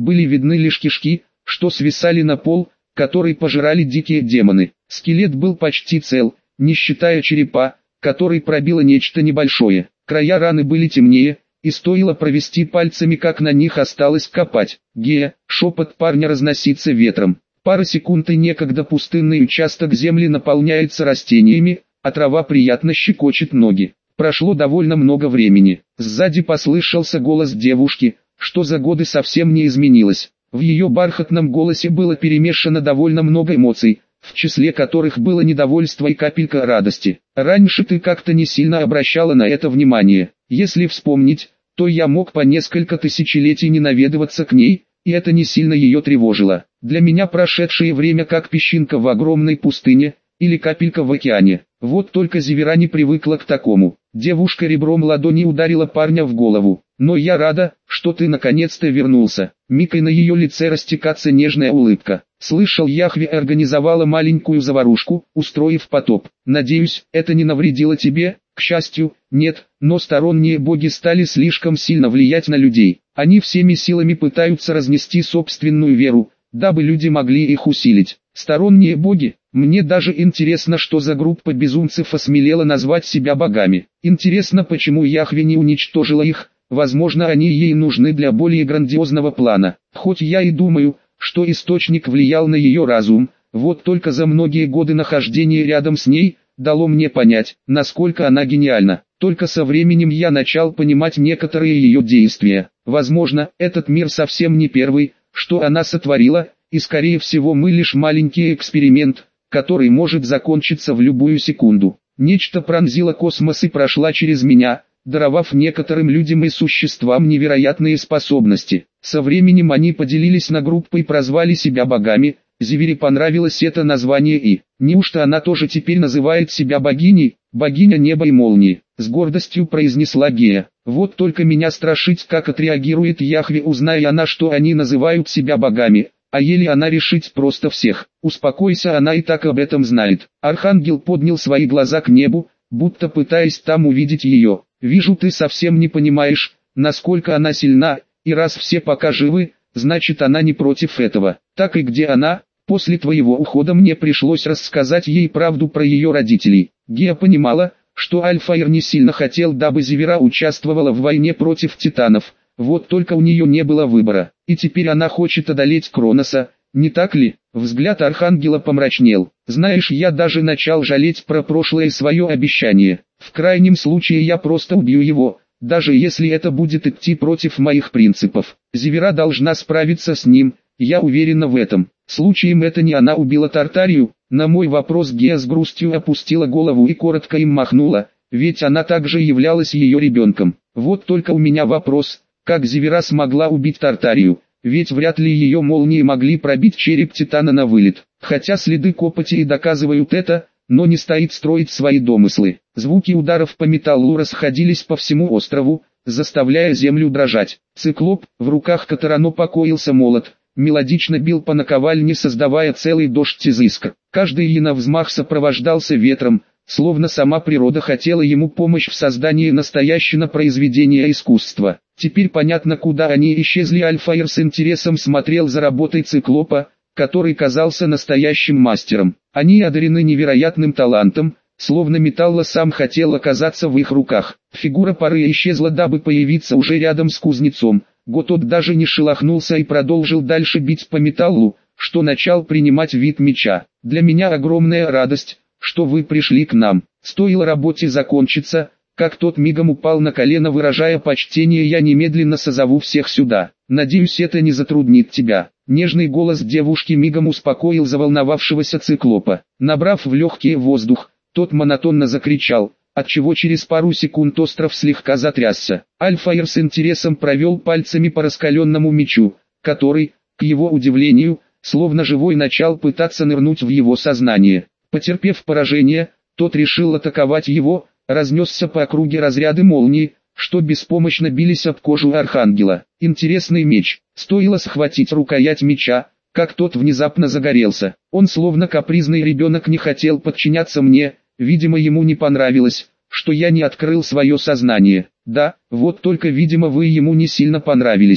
были видны лишь кишки, что свисали на пол, который пожирали дикие демоны. Скелет был почти цел, не считая черепа, который пробило нечто небольшое. Края раны были темнее, и стоило провести пальцами, как на них осталось копать. «Гея», шепот парня разносится ветром. Пара секунд и некогда пустынный участок земли наполняется растениями, а трава приятно щекочет ноги. Прошло довольно много времени. Сзади послышался голос девушки, что за годы совсем не изменилось. В ее бархатном голосе было перемешано довольно много эмоций, в числе которых было недовольство и капелька радости. «Раньше ты как-то не сильно обращала на это внимание. Если вспомнить, то я мог по несколько тысячелетий не наведываться к ней, и это не сильно ее тревожило. Для меня прошедшее время как песчинка в огромной пустыне, или капелька в океане. Вот только Зевера не привыкла к такому». Девушка ребром ладони ударила парня в голову. «Но я рада, что ты наконец-то вернулся». Миг и на ее лице растекаться нежная улыбка. «Слышал, Яхве организовала маленькую заварушку, устроив потоп. Надеюсь, это не навредило тебе?» «К счастью, нет, но сторонние боги стали слишком сильно влиять на людей. Они всеми силами пытаются разнести собственную веру, дабы люди могли их усилить. Сторонние боги? Мне даже интересно, что за группа безумцев осмелела назвать себя богами. Интересно, почему Яхве не уничтожила их. Возможно, они ей нужны для более грандиозного плана. Хоть я и думаю, что источник влиял на ее разум, вот только за многие годы нахождения рядом с ней дало мне понять, насколько она гениальна. Только со временем я начал понимать некоторые ее действия. Возможно, этот мир совсем не первый, что она сотворила, и скорее всего мы лишь маленький эксперимент, который может закончиться в любую секунду. Нечто пронзило космос и прошла через меня, даровав некоторым людям и существам невероятные способности. Со временем они поделились на группы и прозвали себя богами. Зевере понравилось это название и, неужто она тоже теперь называет себя богиней, богиня неба и молнии, с гордостью произнесла Гея. Вот только меня страшит, как отреагирует Яхве, узная она, что они называют себя богами, а еле она решить просто всех. Успокойся, она и так об этом знает. Архангел поднял свои глаза к небу, будто пытаясь там увидеть ее. Вижу, ты совсем не понимаешь, насколько она сильна, и раз все пока живы, значит она не против этого. Так и где она? После твоего ухода мне пришлось рассказать ей правду про ее родителей. Гея понимала, что Альфаир не сильно хотел, дабы Зевера участвовала в войне против титанов, вот только у нее не было выбора, и теперь она хочет одолеть Кроноса, не так ли? Взгляд Архангела помрачнел. Знаешь, я даже начал жалеть про прошлое свое обещание. В крайнем случае я просто убью его, даже если это будет идти против моих принципов. Зевера должна справиться с ним, я уверена в этом. Случаем это не она убила Тартарию? На мой вопрос Гея с грустью опустила голову и коротко им махнула, ведь она также являлась ее ребенком. Вот только у меня вопрос, как Зевера смогла убить Тартарию? Ведь вряд ли ее молнии могли пробить череп Титана на вылет. Хотя следы копоти и доказывают это, но не стоит строить свои домыслы. Звуки ударов по металлу расходились по всему острову, заставляя землю дрожать. Циклоп, в руках которого покоился молот, мелодично бил по наковальне, создавая целый дождь из искр. Каждый взмах сопровождался ветром, словно сама природа хотела ему помощь в создании настоящего произведения искусства. Теперь понятно, куда они исчезли. Альфаир с интересом смотрел за работой Циклопа, который казался настоящим мастером. Они одарены невероятным талантом, словно металла сам хотел оказаться в их руках. Фигура Пары исчезла, дабы появиться уже рядом с кузнецом. Готот даже не шелохнулся и продолжил дальше бить по металлу, что начал принимать вид меча. Для меня огромная радость, что вы пришли к нам. Стоило работе закончиться, как тот мигом упал на колено, выражая почтение. Я немедленно созову всех сюда. Надеюсь, это не затруднит тебя. Нежный голос девушки мигом успокоил заволновавшегося Циклопа. Набрав в легкие воздух, тот монотонно закричал, отчего через пару секунд остров слегка затрясся. Альфаир с интересом провел пальцами по раскаленному мечу, который, к его удивлению, словно живой начал пытаться нырнуть в его сознание. Потерпев поражение, тот решил атаковать его, разнесся по округе разряды молнии, что беспомощно бились об кожу Архангела. Интересный меч. Стоило схватить рукоять меча, как тот внезапно загорелся. Он словно капризный ребенок не хотел подчиняться мне, видимо ему не понравилось, что я не открыл свое сознание. Да, вот только видимо вы ему не сильно понравились.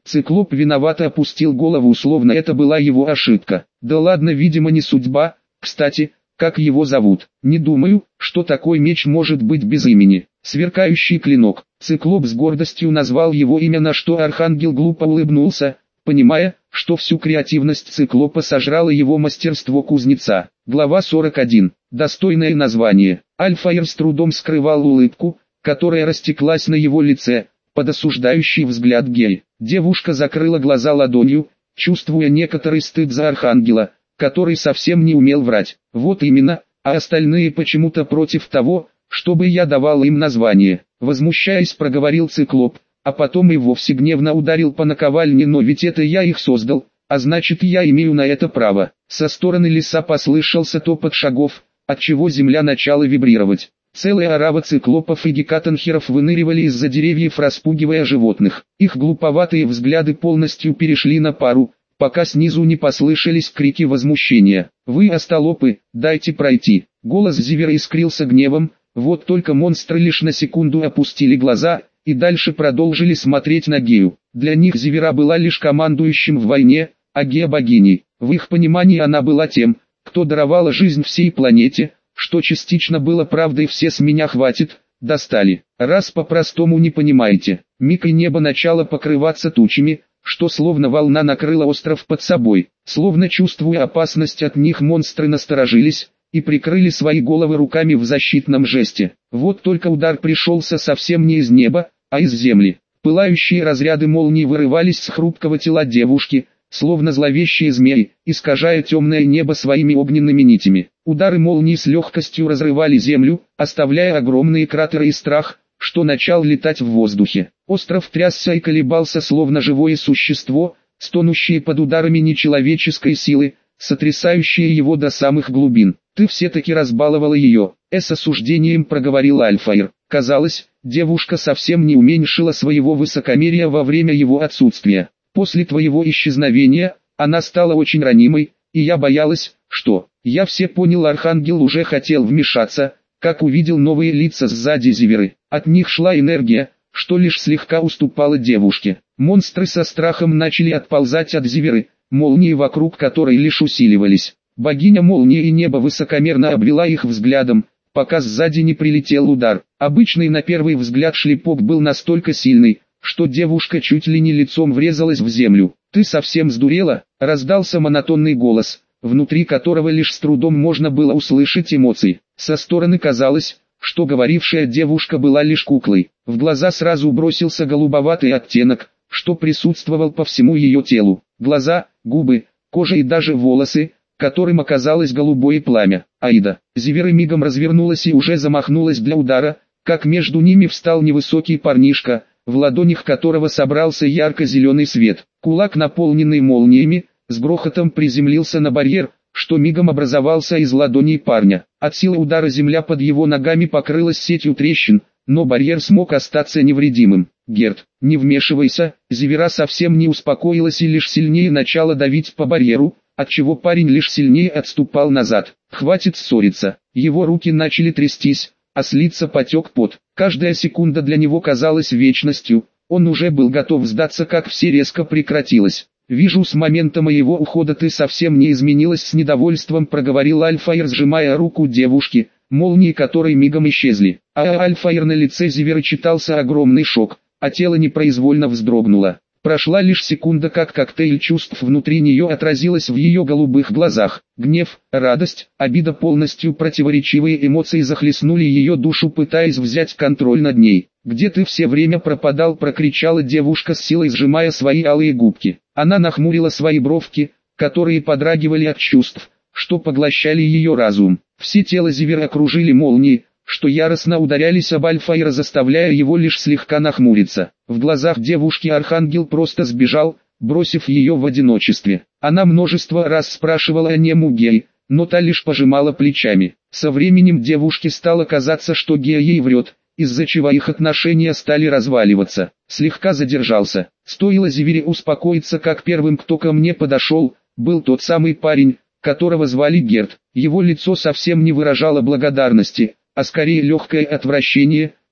Циклоп виновато опустил голову, словно это была его ошибка. Да ладно, видимо не судьба. Кстати, как его зовут? Не думаю, что такой меч может быть без имени. Сверкающий клинок. Циклоп с гордостью назвал его имя, на что Архангел глупо улыбнулся, понимая, что всю креативность Циклопа сожрало его мастерство кузнеца. Глава 41. Достойное название. Альфаир с трудом скрывал улыбку, которая растеклась на его лице, под осуждающий взгляд Геи. Девушка закрыла глаза ладонью, чувствуя некоторый стыд за Архангела, который совсем не умел врать. Вот именно, а остальные почему-то против того, чтобы я давал им название. Возмущаясь, проговорил Циклоп, а потом и вовсе гневно ударил по наковальне, но ведь это я их создал, а значит я имею на это право. Со стороны леса послышался топот шагов, отчего земля начала вибрировать. Целая орава циклопов и гекатанхеров выныривали из-за деревьев, распугивая животных. Их глуповатые взгляды полностью перешли на пару, пока снизу не послышались крики возмущения. «Вы остолопы, дайте пройти!» Голос Зивера искрился гневом, вот только монстры лишь на секунду опустили глаза и дальше продолжили смотреть на Гею. Для них Зивера была лишь командующим в войне, а Гея богиней. В их понимании она была тем, кто даровала жизнь всей планете, что частично было правдой. «Все с меня хватит, достали. Раз по-простому не понимаете». Миг и небо начало покрываться тучами, что словно волна накрыла остров под собой. Словно чувствуя опасность от них, монстры насторожились и прикрыли свои головы руками в защитном жесте. Вот только удар пришелся совсем не из неба, а из земли. Пылающие разряды молний вырывались с хрупкого тела девушки, словно зловещие змеи, искажая темное небо своими огненными нитями. Удары молний с легкостью разрывали землю, оставляя огромные кратеры, и страх, что начал летать в воздухе. Остров трясся и колебался, словно живое существо, стонущее под ударами нечеловеческой силы, сотрясающее его до самых глубин. «Ты все-таки разбаловала ее», — с осуждением проговорил Альфаир. Казалось, девушка совсем не уменьшила своего высокомерия во время его отсутствия. «После твоего исчезновения, она стала очень ранимой, и я боялась, что...» «Я все понял». Архангел уже хотел вмешаться, как увидел новые лица сзади Зиверы. От них шла энергия, что лишь слегка уступала девушке. Монстры со страхом начали отползать от Зиверы, молнии вокруг которой лишь усиливались. Богиня молнии и неба высокомерно обвела их взглядом, пока сзади не прилетел удар. Обычный на первый взгляд шлепок был настолько сильный, что девушка чуть ли не лицом врезалась в землю. «Ты совсем сдурела?» — раздался монотонный голос, внутри которого лишь с трудом можно было услышать эмоции. Со стороны казалось, что говорившая девушка была лишь куклой. В глаза сразу бросился голубоватый оттенок, что присутствовал по всему ее телу. Глаза, губы, кожа и даже волосы, которым оказалось голубое пламя. Аида. Зивера мигом развернулась и уже замахнулась для удара, как между ними встал невысокий парнишка, в ладонях которого собрался ярко-зеленый свет. Кулак, наполненный молниями, с грохотом приземлился на барьер, что мигом образовался из ладоней парня. От силы удара земля под его ногами покрылась сетью трещин, но барьер смог остаться невредимым. «Герд, не вмешивайся!» Зивера совсем не успокоилась и лишь сильнее начала давить по барьеру, отчего парень лишь сильнее отступал назад. «Хватит ссориться!» Его руки начали трястись, а с лица потек пот. Каждая секунда для него казалась вечностью, он уже был готов сдаться, как все резко прекратилось. «Вижу, с момента моего ухода ты совсем не изменилась», — с недовольством проговорил Альфаир, сжимая руку девушки, молнии которой мигом исчезли. Альфаир, на лице Зиверы читался огромный шок, а тело непроизвольно вздрогнуло. Прошла лишь секунда, как коктейль чувств внутри нее отразилось в ее голубых глазах. Гнев, радость, обида, полностью противоречивые эмоции захлестнули ее душу, пытаясь взять контроль над ней. «Где ты все время пропадал?» — прокричала девушка с силой, сжимая свои алые губки. Она нахмурила свои бровки, которые подрагивали от чувств, что поглощали ее разум. Все тело Зивера окружили молнии, что яростно ударялись об Альфаира, заставляя его лишь слегка нахмуриться. В глазах девушки Архангел просто сбежал, бросив ее в одиночестве. Она множество раз спрашивала о нем Геи, но та лишь пожимала плечами. Со временем девушке стало казаться, что Гея ей врет, из-за чего их отношения стали разваливаться. Слегка задержался. Стоило Зивере успокоиться, как первым, кто ко мне подошел, был тот самый парень, которого звали Герд. Его лицо совсем не выражало благодарности, а скорее легкое отвращение,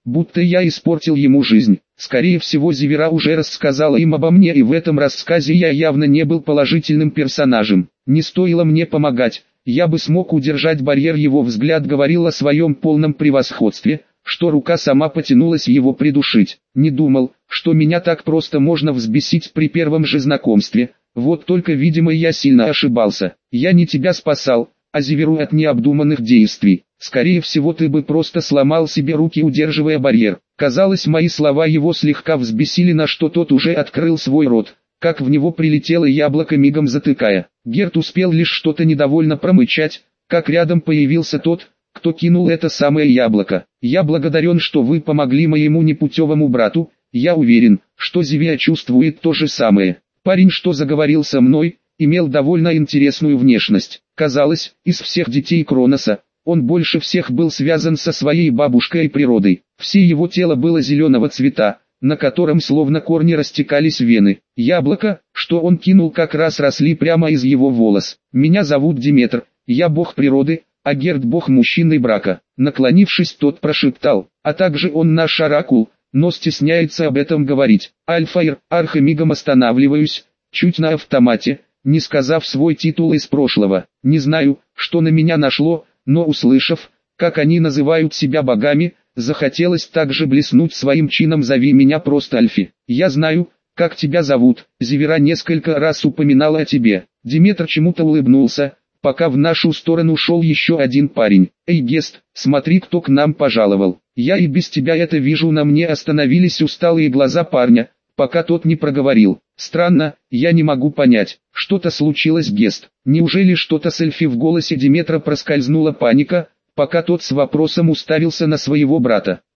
будто я испортил ему жизнь. Скорее всего, Зевера уже рассказала им обо мне, и в этом рассказе я явно не был положительным персонажем. Не стоило мне помогать, я бы смог удержать барьер. Его взгляд говорил о своем полном превосходстве, что рука сама потянулась его придушить. Не думал, что меня так просто можно взбесить при первом же знакомстве. Вот только, видимо, я сильно ошибался. Я не тебя спасал, а Зеверу от необдуманных действий. Скорее всего, ты бы просто сломал себе руки, удерживая барьер. Казалось, мои слова его слегка взбесили, на что тот уже открыл свой рот, как в него прилетело яблоко, мигом затыкая. Герт успел лишь что-то недовольно промычать, как рядом появился тот, кто кинул это самое яблоко. Я благодарен, что вы помогли моему непутевому брату. Я уверен, что Зевия чувствует то же самое. Парень, что заговорил со мной, имел довольно интересную внешность. Казалось, из всех детей Кроноса, он больше всех был связан со своей бабушкой и природой. Все его тело было зеленого цвета, на котором словно корни растекались вены. Яблоко, что он кинул, как раз росли прямо из его волос. «Меня зовут Диметр, я бог природы, а Герт бог мужчин и брака». Наклонившись, тот прошептал: «А также он наш оракул», но стесняется об этом говорить. Альфаир, Арха, мигом останавливаюсь, чуть на автомате, не сказав свой титул из прошлого. Не знаю, что на меня нашло, но услышав, как они называют себя богами, захотелось также блеснуть своим чином. «Зови меня просто Альфи. Я знаю, как тебя зовут. Зевера несколько раз упоминала о тебе». Диметр чему-то улыбнулся, пока в нашу сторону шел еще один парень. «Эй, Гест, смотри, кто к нам пожаловал. Я и без тебя это вижу». На мне остановились усталые глаза парня, пока тот не проговорил: «Странно, я не могу понять, что-то случилось, Гест». Неужели что-то с Эльфи? В голосе Диметра проскользнула паника, пока тот с вопросом уставился на своего брата.